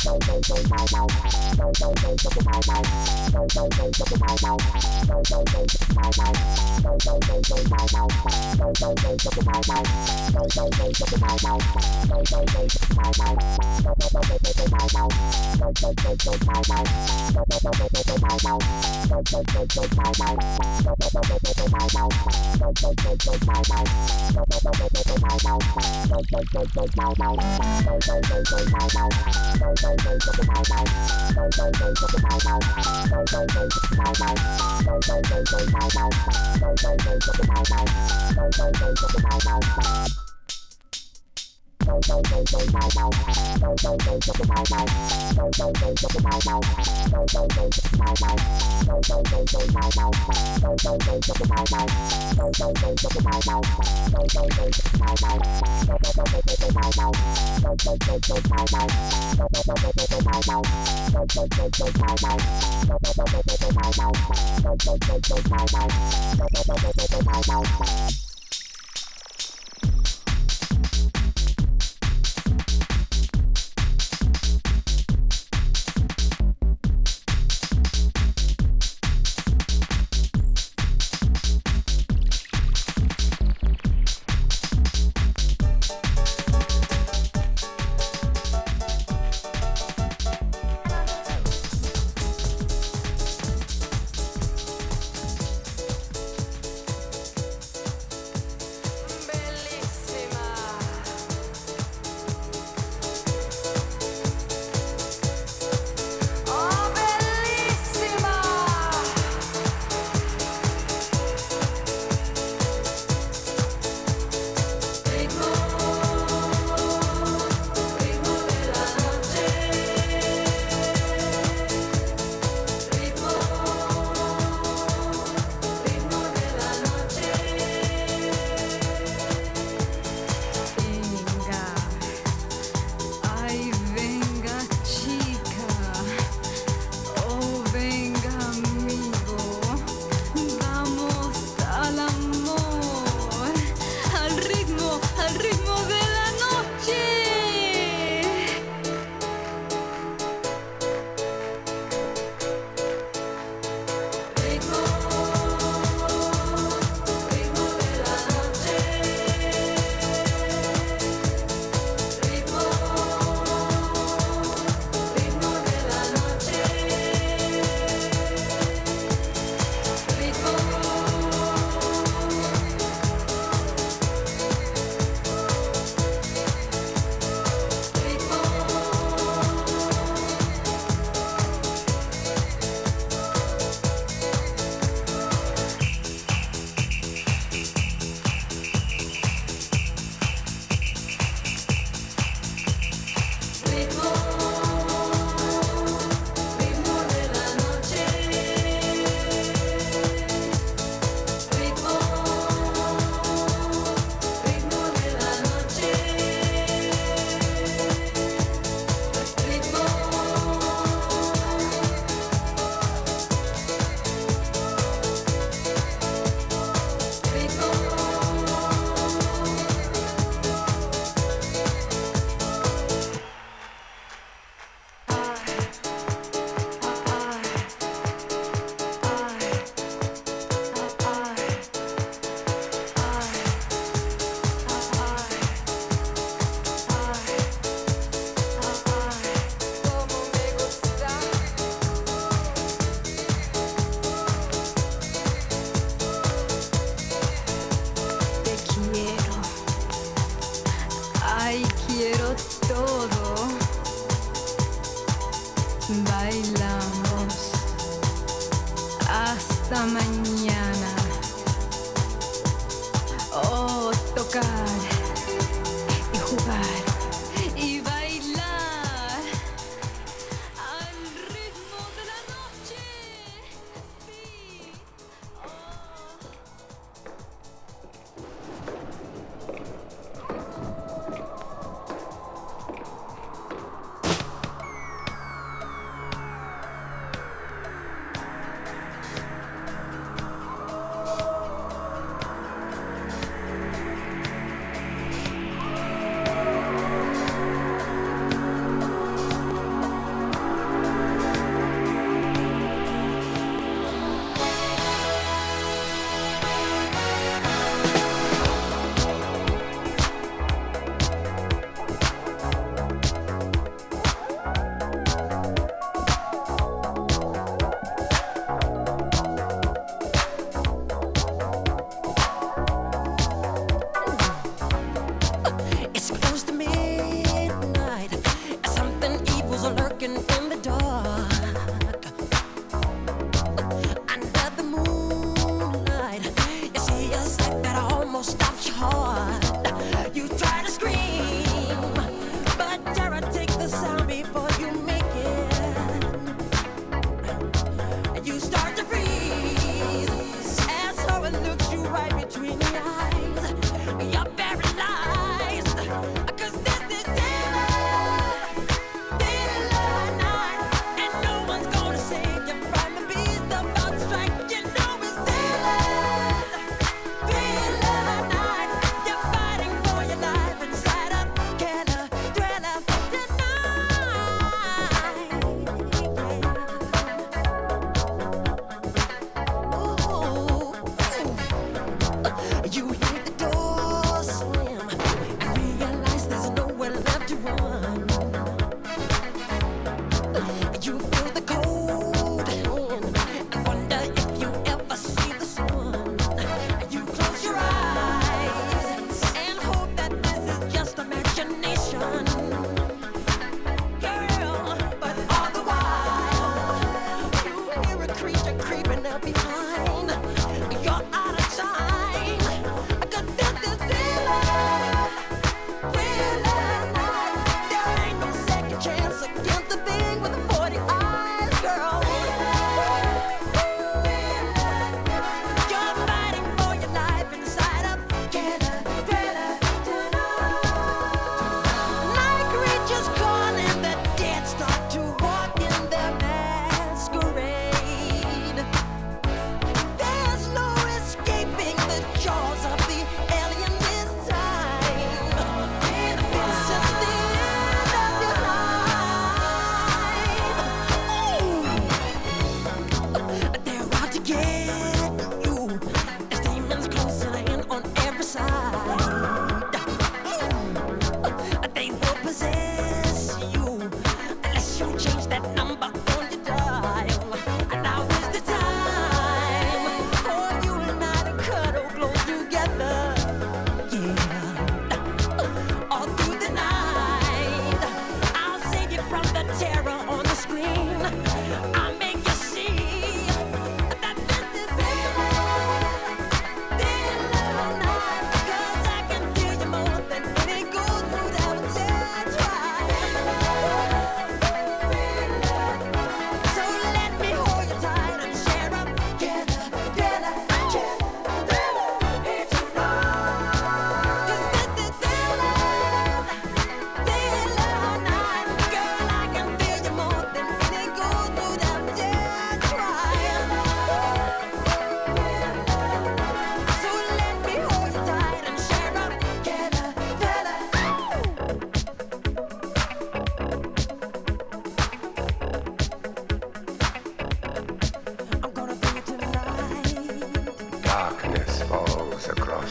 hasta mañana. Oh, tocar y jugar y bailar al ritmo de la noche. Sí.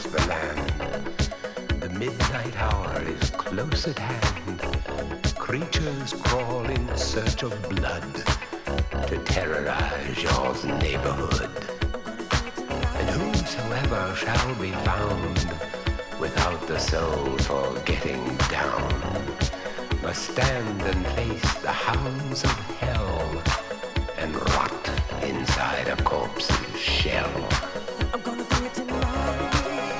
the land. The midnight hour is close at hand. Creatures crawl in search of blood to terrorize your neighborhood. And whosoever shall be found without the soul for getting down must stand and face the hounds of hell and rot inside a corpse's shell. I'm gonna bring it tonight.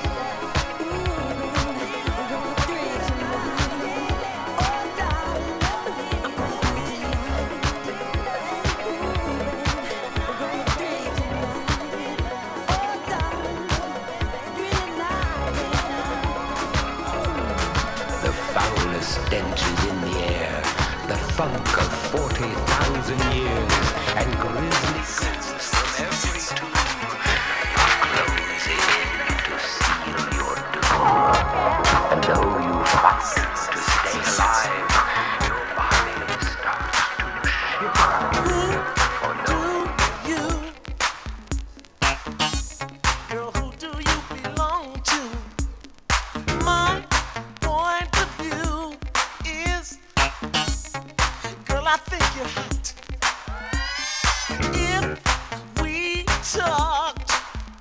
Stench is in the air, the funk of 40,000 years, and grisly scents from every tomb are closing in to seal your doom. And though you fight to stay alive, your body starts to shiver. For no you, girl, who do you belong to? My point of view is, girl, I think you're hot. If we talked,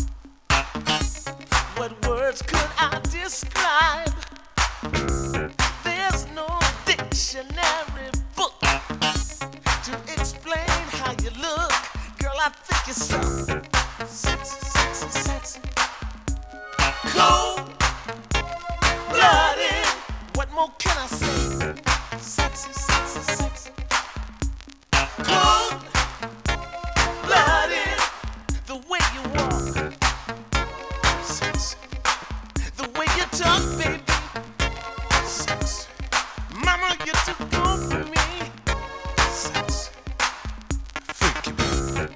what words could I describe? There's no dictionary book to explain how you look. Girl, I think you're so sexy, sexy, sexy. Cold blooded. What more can I say? Sexy, sexy, sexy. Cold blooded. The way you walk, sexy. The way you talk, baby, sexy. Mama, you're too good for me. Sexy. Freaky baby.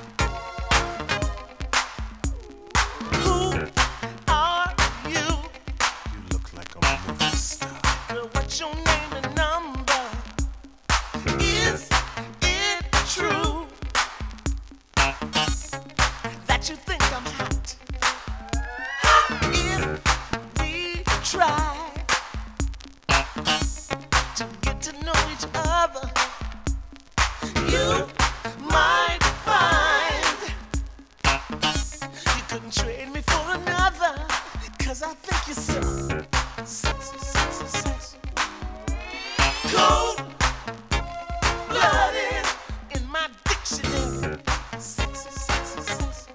Who are you? You look like a movie star. Girl, what's your name and number? Is it true that you think I'm hot? If we try to get to know each other, you might find you couldn't trade me for another. 'Cause I think you're so sexy, sexy, sexy. Cold blooded in my dictionary. Sexy, sexy, sexy.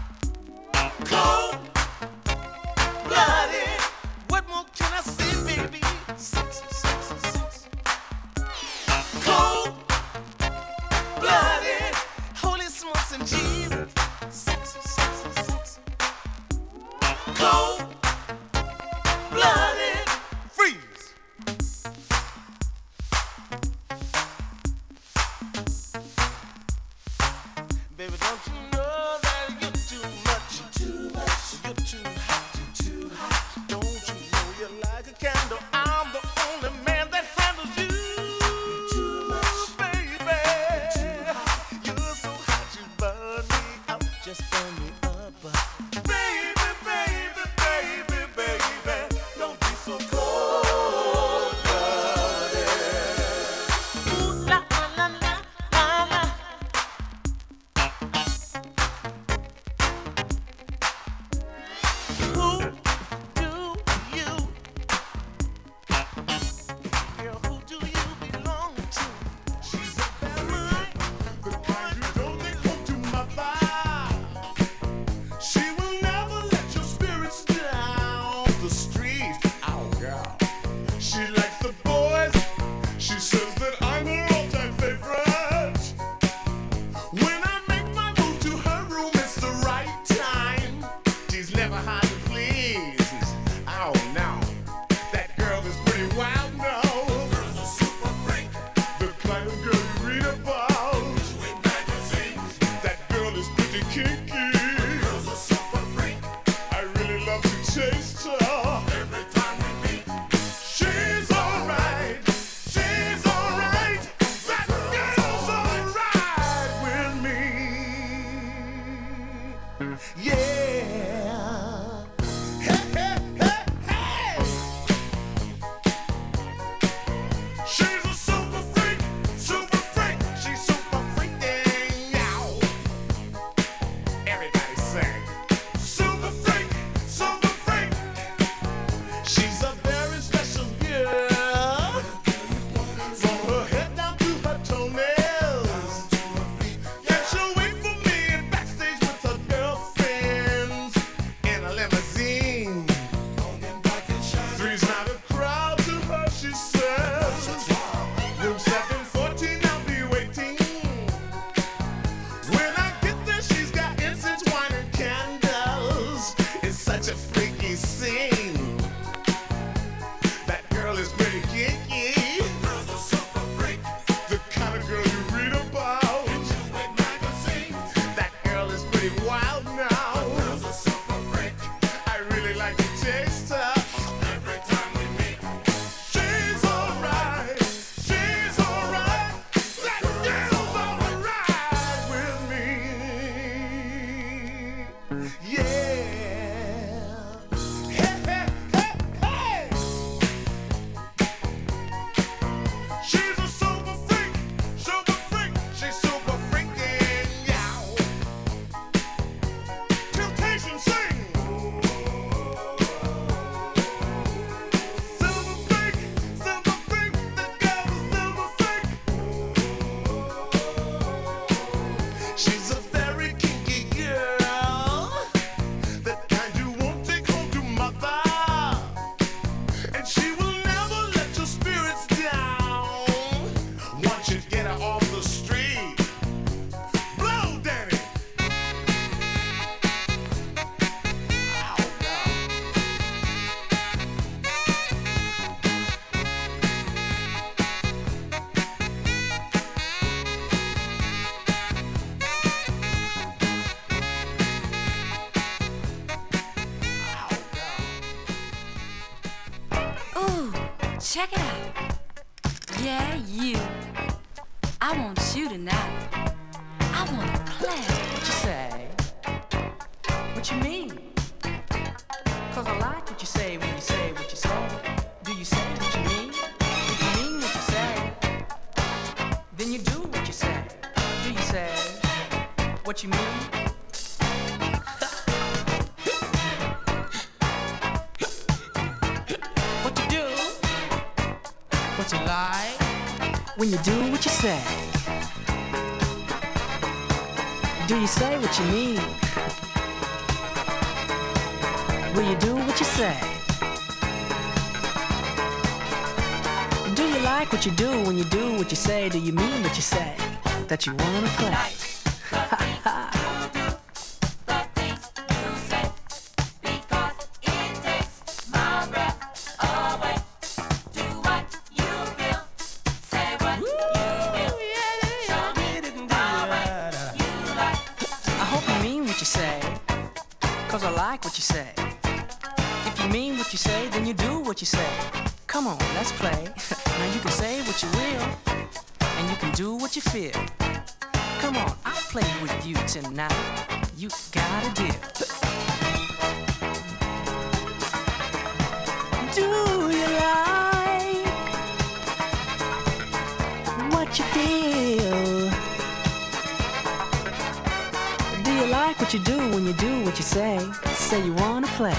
Cold blooded. What more can I say, baby? Sexy, sexy, sexy. Cold blooded. Holy smokes and Jesus. Sexy, sexy, sexy. Cold blooded. Freeze. Baby, don't you know that you're too much? You're too much. You're too hot. You're too hot. Don't you know you're like a candle? I'm the only man that handles you. You're too much, baby. You're too hot. You're so hot, you burn me up. Just burn me up. Baby, baby, baby, baby, don't be so cold-blooded. Ooh, la, la, la, la, la. Who do you, girl, who do you belong to? She's a bad mind, the kind you don't think come to my vibe. She will never let your spirits down the street. Oh, girl. She likes the boys. She says that I'm her all-time favorite. When I make my move to her room, it's the right time. She's never hard to please. Oh, no. That girl is pretty wild now. Girl's a super freak. The kind of girl you read about. With magazines. That girl is pretty kinky. Girl's a super freak. I really love to chase her. Every time we meet. She's alright. She's alright. That girl's alright with me. Yeah. Hey, wild now. Girls are super freak. I really like the taste of every time we meet. She's alright. She's alright. That girl's alright with me. Yeah. Hey, hey, hey, hey. She's a super freak. Super freak. She's super freaking yeah. Temptation sing. Silver freak. Silver freak. The girl is silver freak. She's a very kinky girl. That kind you won't take home to mother. And she will never let your spirits down. Once you get her off the street, blow, Danny. Ooh, check it out. Yeah, you. I want you tonight. I want to play. What you say? What you mean? Cause I like what you say when you say what you say. Do you say what you mean? If you mean what you say, then you do what you say. Do you say what you mean? What you do? What you like? When you do what you say. Do you say what you mean? Will you do what you say? Do you like what you do when you do what you say? Do you mean what you say? That you wanna play? I hope you mean what you say, cause I like what you say. If you mean what you say, then you do what you say. Come on, let's play. Now you can say what you will, and you can do what you feel. Come on, I'll play with you tonight. You got a deal. Do you like what you feel? Do you like what you do when you do what you say? Say you wanna play.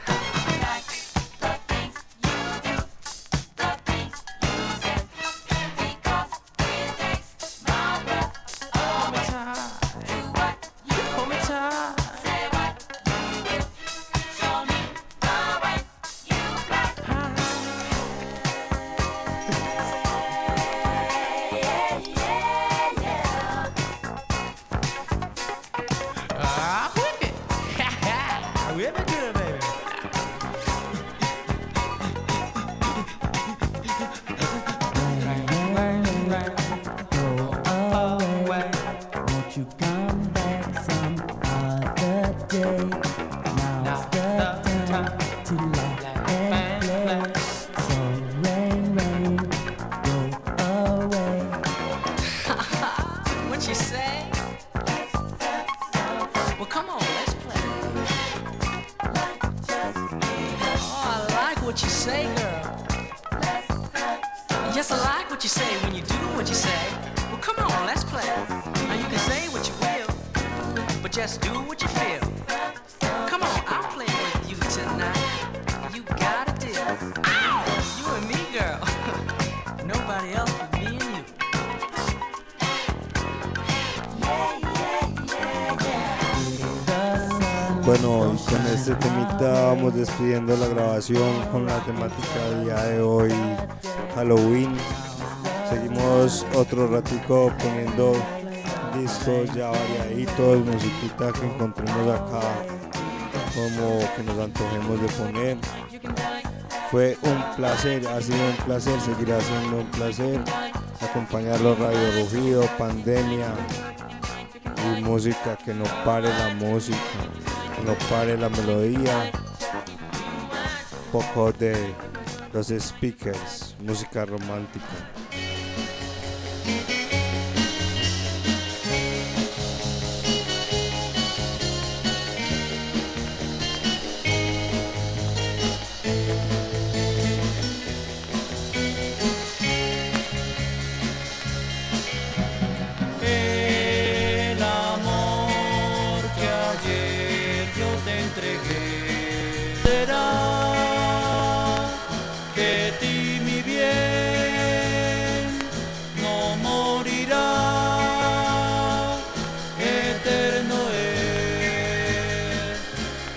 Whip it good, baby. Won't you come back some other day? Now's the time to laugh and play. So rain, rain, go away. What you say? Well, come on, let's play. Oh, I like what you say, girl. Yes, I like what you say when you do what you say. Well, come on, let's play. Now you can say what you will, but just do what you feel. Come on, I'll play with you tonight. You got a deal. Ow! You and me, girl. Nobody else but me and you. Bueno, y con este temita vamos despidiendo la grabación con la temática del día de hoy, Halloween. Seguimos otro ratico poniendo discos ya variaditos, musiquita que encontremos acá, como que nos antojemos de poner. Fue un placer, ha sido un placer, seguirá siendo un placer acompañarlos Radio Rugido, Pandemia y música, que no pare la música, que no pare la melodía. Poco de los speakers, música romántica. El amor que ayer yo te entregué será que ti mi bien no morirá, eterno es.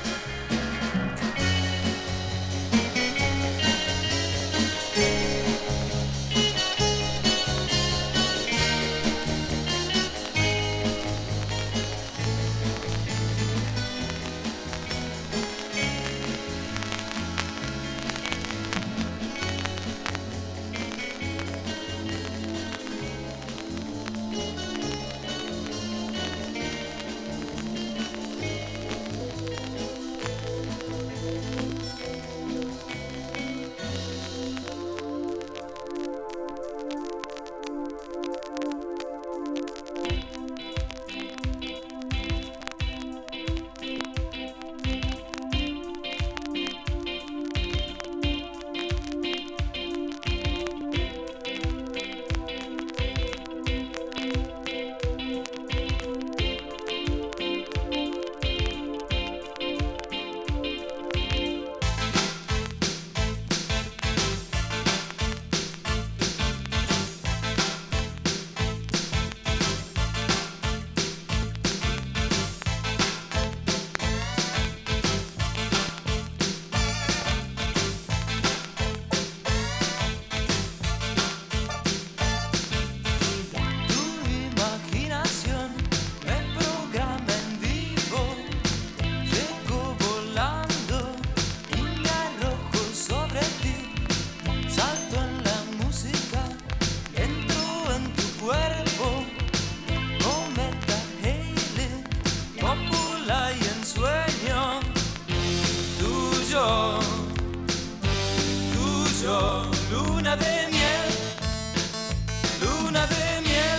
Tu imaginación me programa en vivo, llego volando y me arrojo sobre ti, salto en la música, entro en tu cuerpo, cometa Halley, cópula y ensueño, tuyo, tuyo, luna de miel, luna de miel.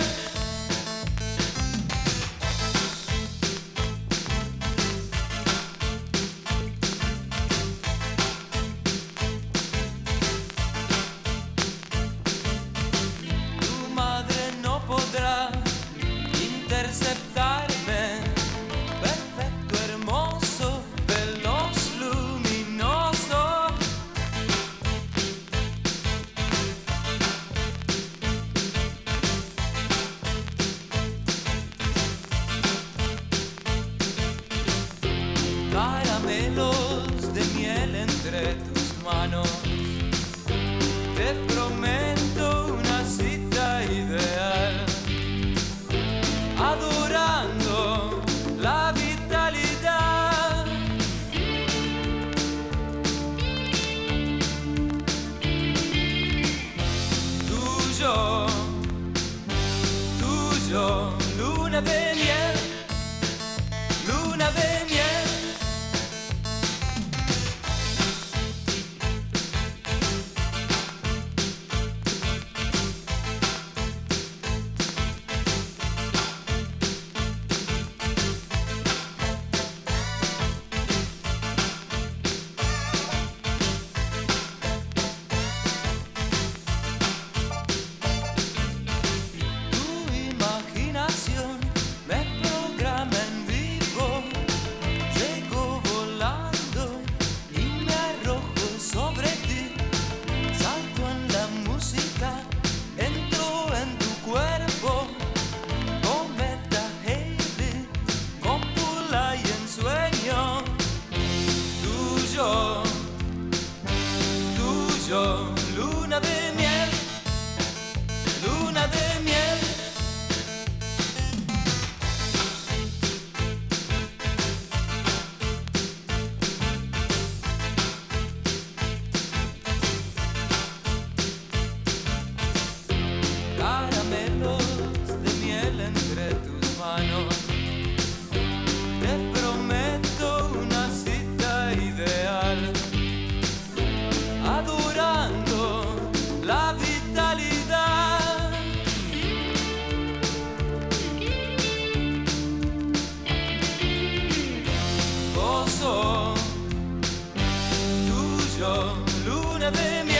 Tu madre no podrá interceptarme, perfecto, hermoso, veloz, luminoso. Caramelos de miel entre tus manos, te prometo una cita ideal, adorando la vitalidad. Tuyo, tuyo, luna de miel, luna de miel. hermoso, tuyo, luna de mi